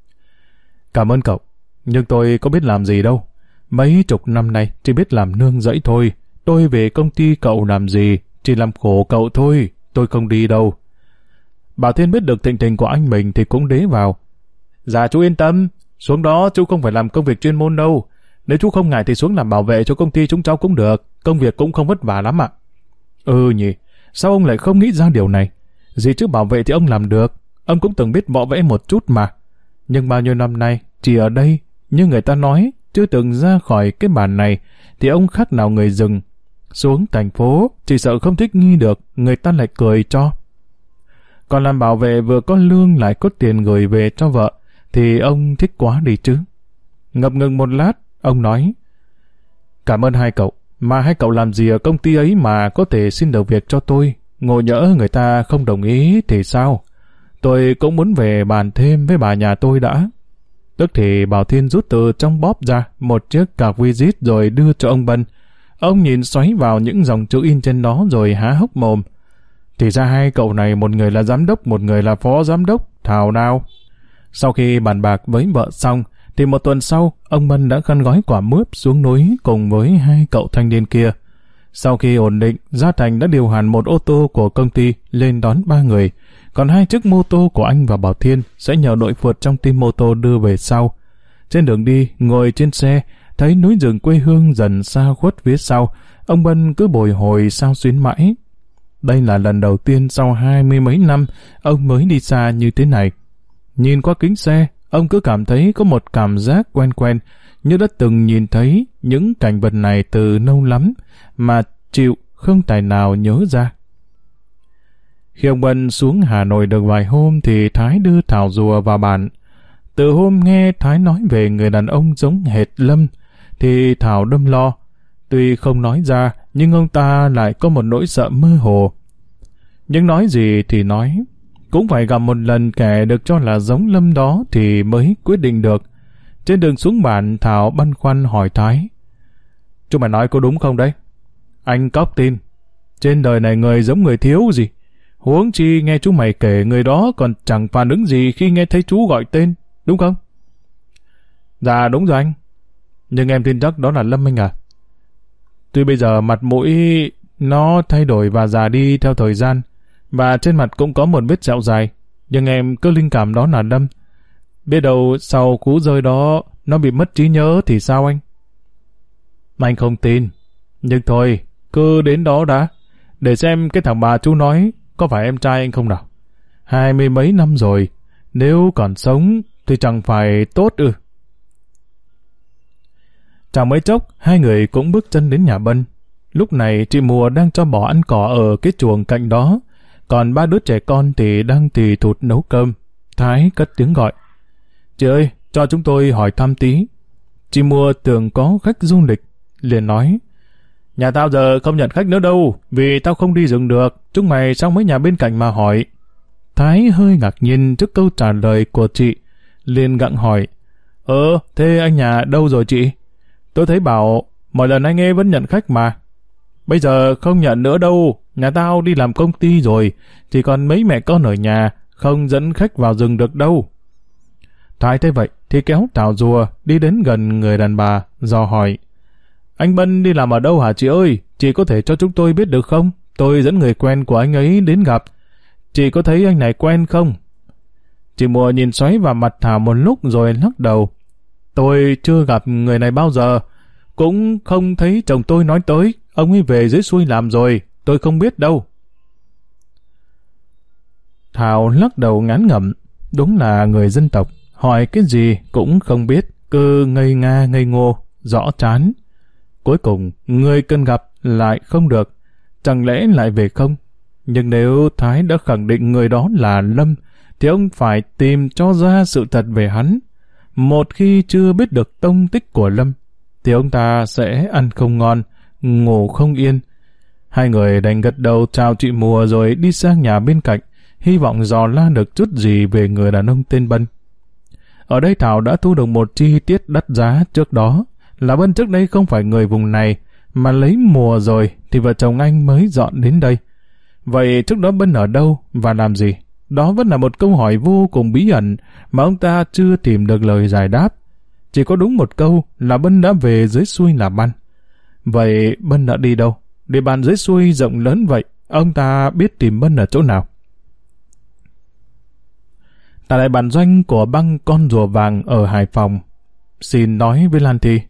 Cảm ơn cậu, nhưng tôi có biết làm gì đâu. Mấy chục năm nay chỉ biết làm nương rẫy thôi. Tôi về công ty cậu làm gì, chỉ làm khổ cậu thôi, tôi không đi đâu. Bảo Thiên biết được tình tình của anh mình thì cũng đế vào: Dạ chú yên tâm, xuống đó chú không phải làm công việc chuyên môn đâu. Nếu chú không ngại thì xuống làm bảo vệ cho công ty chúng cháu cũng được, công việc cũng không vất vả lắm ạ. Ừ nhỉ, sao ông lại không nghĩ ra điều này? Gì chứ bảo vệ thì ông làm được, ông cũng từng biết võ vẽ một chút mà. Nhưng bao nhiêu năm nay, chỉ ở đây, như người ta nói, chưa từng ra khỏi cái bản này, thì ông khác nào người rừng. Xuống thành phố, chỉ sợ không thích nghi được, người ta lại cười cho. Còn làm bảo vệ vừa có lương lại có tiền gửi về cho vợ, thì ông thích quá đi chứ. Ngập ngừng một lát, ông nói: Cảm ơn hai cậu, mà hai cậu làm gì ở công ty ấy mà có thể xin được việc cho tôi? Ngộ nhỡ người ta không đồng ý thì sao? Tôi cũng muốn về bàn thêm với bà nhà tôi đã. Tức thì Bảo Thiên rút từ trong bóp ra một chiếc cạc visit rồi đưa cho ông Bân. Ông nhìn xoáy vào những dòng chữ in trên đó rồi há hốc mồm. Thì ra hai cậu này, một người là giám đốc, một người là phó giám đốc, thảo nào. Sau khi bàn bạc với vợ xong, thì một tuần sau, ông Bân đã khăn gói quả mướp xuống núi cùng với hai cậu thanh niên kia. Sau khi ổn định, Gia Thành đã điều hẳn một ô tô của công ty lên đón 3 người, còn 2 chiếc mô tô của anh và Bảo Thiên sẽ nhờ đội phượt trong team mô tô đưa về sau. Trên đường đi, ngồi trên xe, thấy núi rừng quê hương dần xa khuất phía sau, ông Bân cứ bồi hồi sao xuyến mãi. Đây là lần đầu tiên sau 20 mấy năm, ông mới đi xa như thế này. Nhìn qua kính xe, ông cứ cảm thấy có một cảm giác quen quen, như đã từng nhìn thấy những cảnh vật này từ lâu lắm, mà chịu không tài nào nhớ ra. Khi ông Bân xuống Hà Nội được vài hôm thì Thái đưa Thảo Rùa vào bản. Từ hôm nghe Thái nói về người đàn ông giống hệt Lâm, thì Thảo đâm lo. Tuy không nói ra, nhưng ông ta lại có một nỗi sợ mơ hồ. Nhưng nói gì thì nói, cũng phải gặp một lần kẻ được cho là giống Lâm đó thì mới quyết định được. Trên đường xuống bản, Thảo băn khoăn hỏi Thái: Chúng mày nói có đúng không đấy? Anh cóc tin. Trên đời này người giống người thiếu gì. Huống chi nghe chú mày kể người đó còn chẳng phản ứng gì khi nghe thấy chú gọi tên, đúng không? Dạ đúng rồi anh. Nhưng em tin chắc đó là Lâm anh à. Tuy bây giờ mặt mũi nó thay đổi và già đi theo thời gian, và trên mặt cũng có một vết sẹo dài, nhưng em cứ linh cảm đó là Lâm. Biết đâu sau cú rơi đó nó bị mất trí nhớ thì sao anh? Anh không tin. Nhưng thôi, cứ đến đó đã, để xem cái thằng bà chú nói có phải em trai anh không nào. 20 mấy năm rồi, nếu còn sống thì chẳng phải tốt ư. Chẳng mấy chốc, hai người cũng bước chân đến nhà Bân. Lúc này chị Mùa đang cho bò ăn cỏ ở cái chuồng cạnh đó, còn 3 đứa trẻ con thì đang tì thụt nấu cơm. Thái cất tiếng gọi: Chị ơi, cho chúng tôi hỏi thăm tí. Chị Mùa tưởng có khách du lịch, liền nói: Nhà tao giờ không nhận khách nữa đâu, vì tao không đi rừng được, chúng mày sang mấy nhà bên cạnh mà hỏi. Thái hơi ngạc nhiên trước câu trả lời của chị, liền gặng hỏi: Thế anh nhà đâu rồi chị? Tôi thấy bảo mọi lần anh ấy vẫn nhận khách mà. Bây giờ không nhận nữa đâu, nhà tao đi làm công ty rồi, chỉ còn mấy mẹ con ở nhà, không dẫn khách vào rừng được đâu. Thái thấy vậy thì kéo Thảo Rùa đi đến gần người đàn bà, dò hỏi: Anh Bân đi làm ở đâu hả chị ơi? Chị có thể cho chúng tôi biết được không? Tôi dẫn người quen của anh ấy đến gặp. Chị có thấy anh này quen không? Chị Mùa nhìn xoáy vào mặt Thảo một lúc rồi lắc đầu: Tôi chưa gặp người này bao giờ, cũng không thấy chồng tôi nói tới, ông ấy về dưới xuôi làm rồi, tôi không biết đâu. Thảo lắc đầu ngán ngẩm, đúng là người dân tộc, hỏi cái gì cũng không biết, cứ ngây nga ngây ngô, rõ chán. Cuối cùng, người cần gặp lại không được, chẳng lẽ lại về không? Nhưng nếu Thái đã khẳng định người đó là Lâm, thì ông phải tìm cho ra sự thật về hắn. Một khi chưa biết được tông tích của Lâm, thì ông ta sẽ ăn không ngon, ngủ không yên. Hai người đành gật đầu chào chị Mùa rồi đi sang nhà bên cạnh, hy vọng dò la được chút gì về người đàn ông tên Bân. Ở đây Thảo đã thu được một chi tiết đắt giá trước đó, là Bân trước đây không phải người vùng này, mà lấy Mùa rồi thì vợ chồng anh mới dọn đến đây. Vậy trước đó Bân ở đâu và làm gì? Đó vẫn là một câu hỏi vô cùng bí ẩn mà ông ta chưa tìm được lời giải đáp. Chỉ có đúng một câu là Bân đã về dưới xuôi làm ăn. Vậy Bân đã đi đâu? Địa bàn dưới xuôi rộng lớn vậy, ông ta biết tìm Bân ở chỗ nào? Tại đại bản doanh của băng con rùa vàng ở Hải Phòng, xin nói với Lan Thi.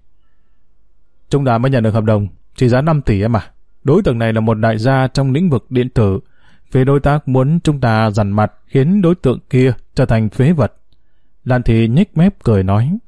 Chúng ta mới nhận được hợp đồng, chỉ giá 5 tỷ em à. Đối tượng này là một đại gia trong lĩnh vực điện tử. Phía đối tác muốn chúng ta dằn mặt khiến đối tượng kia trở thành phế vật. Lan Thi nhếch mép cười nói.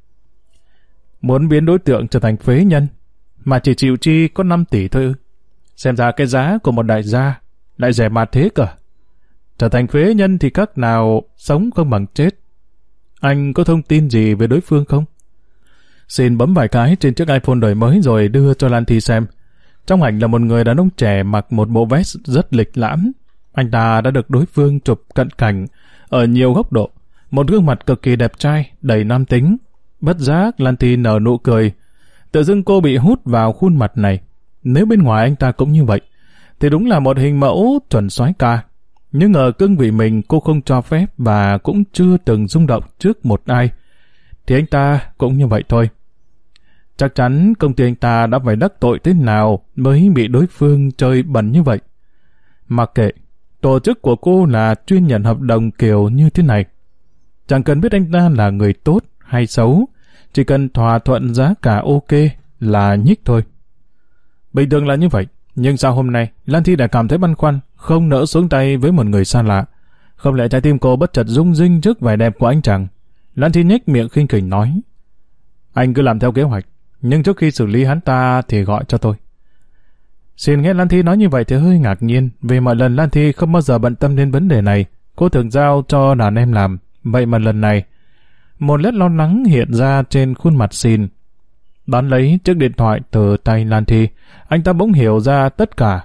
Muốn biến đối tượng trở thành phế nhân, mà chỉ chịu chi có 5 tỷ thôi ư? Xem ra cái giá của một đại gia lại rẻ mạt thế cơ. Trở thành phế nhân thì các nào sống không bằng chết. Anh có thông tin gì về đối phương không? Xin bấm vài cái trên chiếc iPhone đời mới rồi đưa cho Lan Thi xem. Trong ảnh là một người đàn ông trẻ mặc một bộ vest rất lịch lãm. Anh ta đã được đối phương chụp cận cảnh ở nhiều góc độ. Một gương mặt cực kỳ đẹp trai, đầy nam tính. Bất giác Lan Thi nở nụ cười. Tự dưng cô bị hút vào khuôn mặt này. Nếu bên ngoài anh ta cũng như vậy, thì đúng là một hình mẫu chuẩn soái ca. Nhưng ở cương vị mình cô không cho phép và cũng chưa từng rung động trước một ai. Thì anh ta cũng như vậy thôi. Chắc chắn công ty anh ta đã phải đắc tội thế nào mới bị đối phương chơi bẩn như vậy. Mặc kệ, tổ chức của cô là chuyên nhận hợp đồng kiểu như thế này. Chẳng cần biết anh ta là người tốt hay xấu, chỉ cần thỏa thuận giá cả ok là nhích thôi. Bình thường là như vậy, nhưng sao hôm nay Lan Thi đã cảm thấy băn khoăn, không nỡ xuống tay với một người xa lạ. Không lẽ trái tim cô bất chợt rung rinh trước vẻ đẹp của anh chàng? Lan Thi nhếch miệng khinh khỉnh nói. Anh cứ làm theo kế hoạch, nhưng trước khi xử lý hắn ta thì gọi cho tôi. Xin nghe Lan Thi nói như vậy thì hơi ngạc nhiên, vì mọi lần Lan Thi không bao giờ bận tâm đến vấn đề này. Cô thường giao cho đàn em làm, vậy mà lần này một nét lo lắng hiện ra trên khuôn mặt Xin. Đón lấy chiếc điện thoại từ tay Lan Thi, anh ta bỗng hiểu ra tất cả.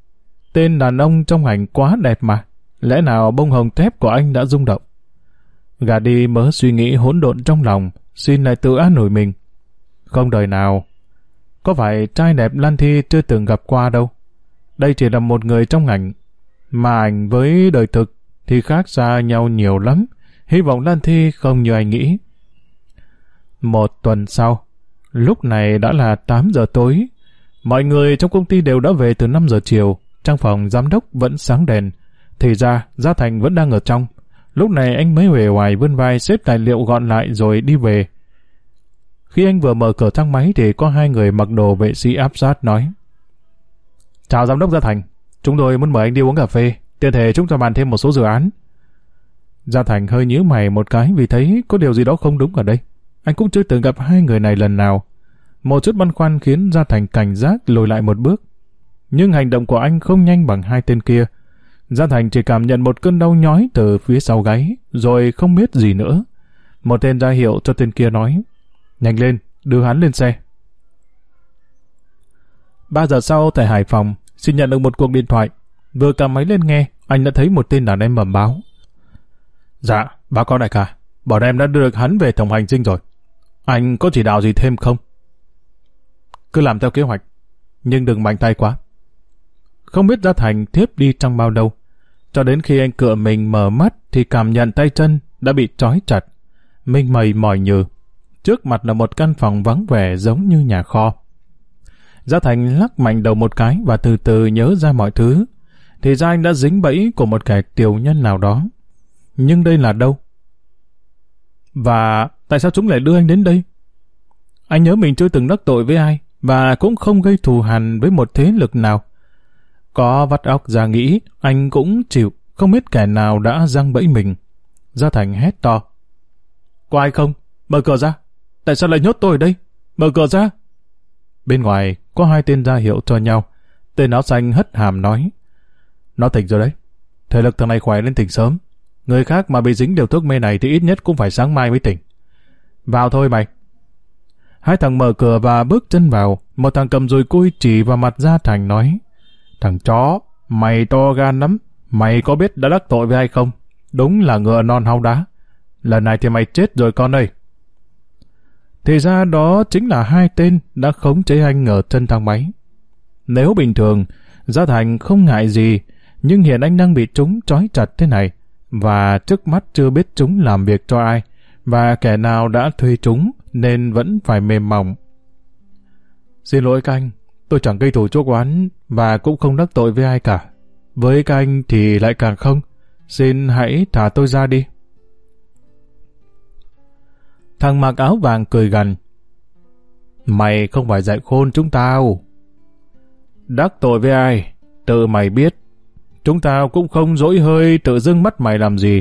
Tên đàn ông trong ảnh quá đẹp mà, lẽ nào bông hồng thép của anh đã rung động? Gạt đi mớ suy nghĩ hỗn độn trong lòng, Xin lại tự an ủi mình. Không đời nào, có phải trai đẹp Lan Thi chưa từng gặp qua đâu. Đây chỉ là một người trong ảnh, mà ảnh với đời thực thì khác xa nhau nhiều lắm. Hy vọng Lan Thi không như anh nghĩ. Một tuần sau, lúc này đã là 8 giờ tối. Mọi người trong công ty đều đã về từ 5 giờ chiều. Trong phòng giám đốc vẫn sáng đèn. Thì ra, Gia Thành vẫn đang ở trong. Lúc này anh mới uể oải vươn vai xếp tài liệu gọn lại rồi đi về. Khi anh vừa mở cửa thang máy thì có hai người mặc đồ vệ sĩ áp sát nói. Chào giám đốc Gia Thành, chúng tôi muốn mời anh đi uống cà phê, tiện thể chúng ta bàn thêm một số dự án. Gia Thành hơi nhíu mày một cái vì thấy có điều gì đó không đúng ở đây. Anh cũng chưa từng gặp hai người này lần nào. Một chút băn khoăn khiến Gia Thành cảnh giác lùi lại một bước. Nhưng hành động của anh không nhanh bằng hai tên kia. Gia Thành chỉ cảm nhận một cơn đau nhói từ phía sau gáy, rồi không biết gì nữa. Một tên ra hiệu cho tên kia nói. Nhanh lên, đưa hắn lên xe. 3 giờ sau tại Hải Phòng, Xin nhận được một cuộc điện thoại. Vừa cầm máy lên nghe, anh đã thấy một tên đàn em bẩm báo. Dạ, báo cáo đại ca, bọn em đã đưa được hắn về tổng hành dinh rồi. Anh có chỉ đạo gì thêm không? Cứ làm theo kế hoạch, nhưng đừng mạnh tay quá. Không biết Gia Thành thiếp đi trong bao lâu. Cho đến khi anh cựa mình mở mắt thì cảm nhận tay chân đã bị trói chặt. Mình mày mỏi nhừ. Trước mặt là một căn phòng vắng vẻ giống như nhà kho. Gia Thành lắc mạnh đầu một cái và từ từ nhớ ra mọi thứ. Thì ra anh đã dính bẫy của một kẻ tiểu nhân nào đó. Nhưng đây là đâu? Và tại sao chúng lại đưa anh đến đây? Anh nhớ mình chưa từng đắc tội với ai và cũng không gây thù hằn với một thế lực nào. Có vắt óc ra nghĩ, anh cũng chịu, không biết kẻ nào đã giăng bẫy mình. Gia Thành hét to. Có ai không? Mở cửa ra. Tại sao lại nhốt tôi ở đây? Mở cửa ra. Bên ngoài có hai tên ra hiệu cho nhau. Tên áo xanh hất hàm nói. Nó tỉnh rồi đấy. Thể lực thằng này khỏe lên tỉnh sớm. Người khác mà bị dính điều thuốc mê này thì ít nhất cũng phải sáng mai mới tỉnh. Vào thôi mày. Hai thằng mở cửa và bước chân vào. Một thằng cầm dùi cui chỉ vào mặt Gia Thành nói. Thằng chó, mày to gan lắm. Mày có biết đã đắc tội với ai không? Đúng là ngựa non hau đá. Lần này thì mày chết rồi con ơi. Thì ra đó chính là hai tên đã khống chế anh ở chân thang máy. Nếu bình thường, Gia Thành không ngại gì Nhưng hiện anh đang bị chúng trói chặt thế này, và trước mắt chưa biết chúng làm việc cho ai, và kẻ nào đã thuê chúng, nên vẫn phải mềm mỏng. Xin lỗi các anh, tôi chẳng gây thù chuốc oán, và cũng không đắc tội với ai cả. Với các anh thì lại càng không. Xin hãy thả tôi ra đi. Thằng mặc áo vàng cười gằn. Mày không phải dạy khôn chúng tao. Đắc tội với ai? Tự mày biết. Chúng tao cũng không dỗi hơi tự dưng mắt mày làm gì.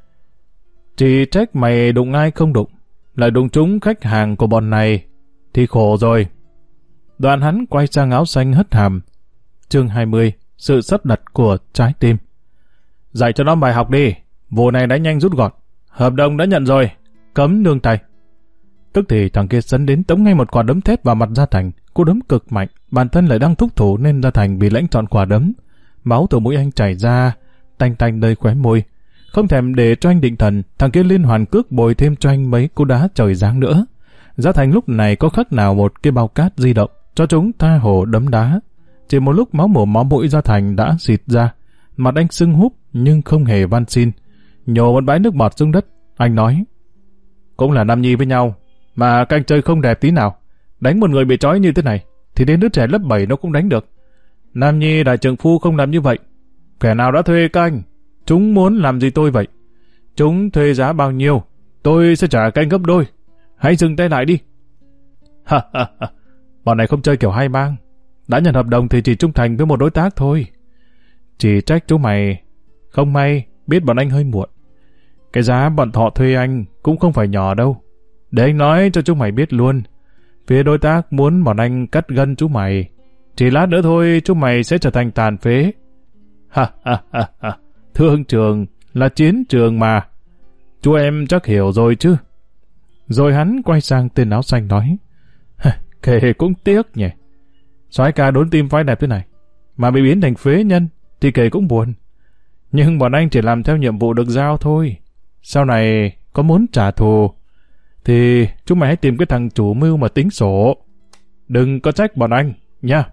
Chỉ trách mày đụng ai không đụng, lại đụng trúng khách hàng của bọn này, thì khổ rồi. Đoạn hắn quay sang áo xanh hất hàm. Chương 20. Sự sắp đặt của trái tim. Dạy cho nó bài học đi. Vụ này đã nhanh rút gọn. Hợp đồng đã nhận rồi. Cấm nương tay. Tức thì thằng kia sấn đến tống ngay một quả đấm thép vào mặt Gia Thành. Cú đấm cực mạnh. Bản thân lại đang thúc thủ nên Gia Thành bị lãnh trọn quả đấm. Máu từ mũi anh chảy ra, tanh tanh nơi khóe môi. Không thèm để cho anh định thần, thằng kia liên hoàn cước bồi thêm cho anh mấy cú đá trời giáng nữa. Gia Thành lúc này có khác nào một cái bao cát di động, cho chúng tha hồ đấm đá. Chỉ một lúc máu mồm máu mũi Gia Thành đã xịt ra. Mặt anh sưng húp nhưng không hề van xin. Nhổ một bãi nước bọt xuống đất, anh nói. Cũng là nam nhi với nhau, mà các anh chơi không đẹp tí nào. Đánh một người bị trói như thế này, thì đến đứa trẻ lớp 7 nó cũng đánh được. Nam nhi đại trượng phu không làm như vậy. Kẻ nào đã thuê các anh? Chúng muốn làm gì tôi vậy? Chúng thuê giá bao nhiêu? Tôi sẽ trả các anh gấp đôi. Hãy dừng tay lại đi. Ha ha ha. Bọn này không chơi kiểu hai bang. Đã nhận hợp đồng thì chỉ trung thành với một đối tác thôi. Chỉ trách chú mày không may biết bọn anh hơi muộn. Cái giá bọn họ thuê anh cũng không phải nhỏ đâu. Để anh nói cho chú mày biết luôn. Phía đối tác muốn bọn anh cắt gân chú mày. Chỉ lát nữa thôi chú mày sẽ trở thành tàn phế. Ha ha ha ha. Thương trường là chiến trường mà. Chú em chắc hiểu rồi chứ. Rồi hắn quay sang tên áo xanh nói. Kể cũng tiếc nhỉ. Soái ca đốn tim phái đẹp thế này mà bị biến thành phế nhân thì kể cũng buồn. Nhưng bọn anh chỉ làm theo nhiệm vụ được giao thôi. Sau này có muốn trả thù thì chúng mày hãy tìm cái thằng chủ mưu mà tính sổ. Đừng có trách bọn anh nha.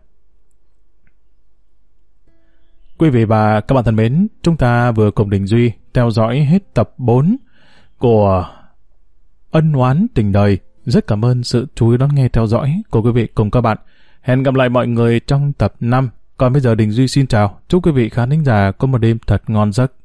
Quý vị và các bạn thân mến, chúng ta vừa cùng Đình Duy theo dõi hết tập 4 của Ân Oán Tình Đời. Rất cảm ơn sự chú ý đón nghe theo dõi của quý vị cùng các bạn. Hẹn gặp lại mọi người trong tập 5. Còn bây giờ Đình Duy xin chào. Chúc quý vị khán thính giả có một đêm thật ngon giấc.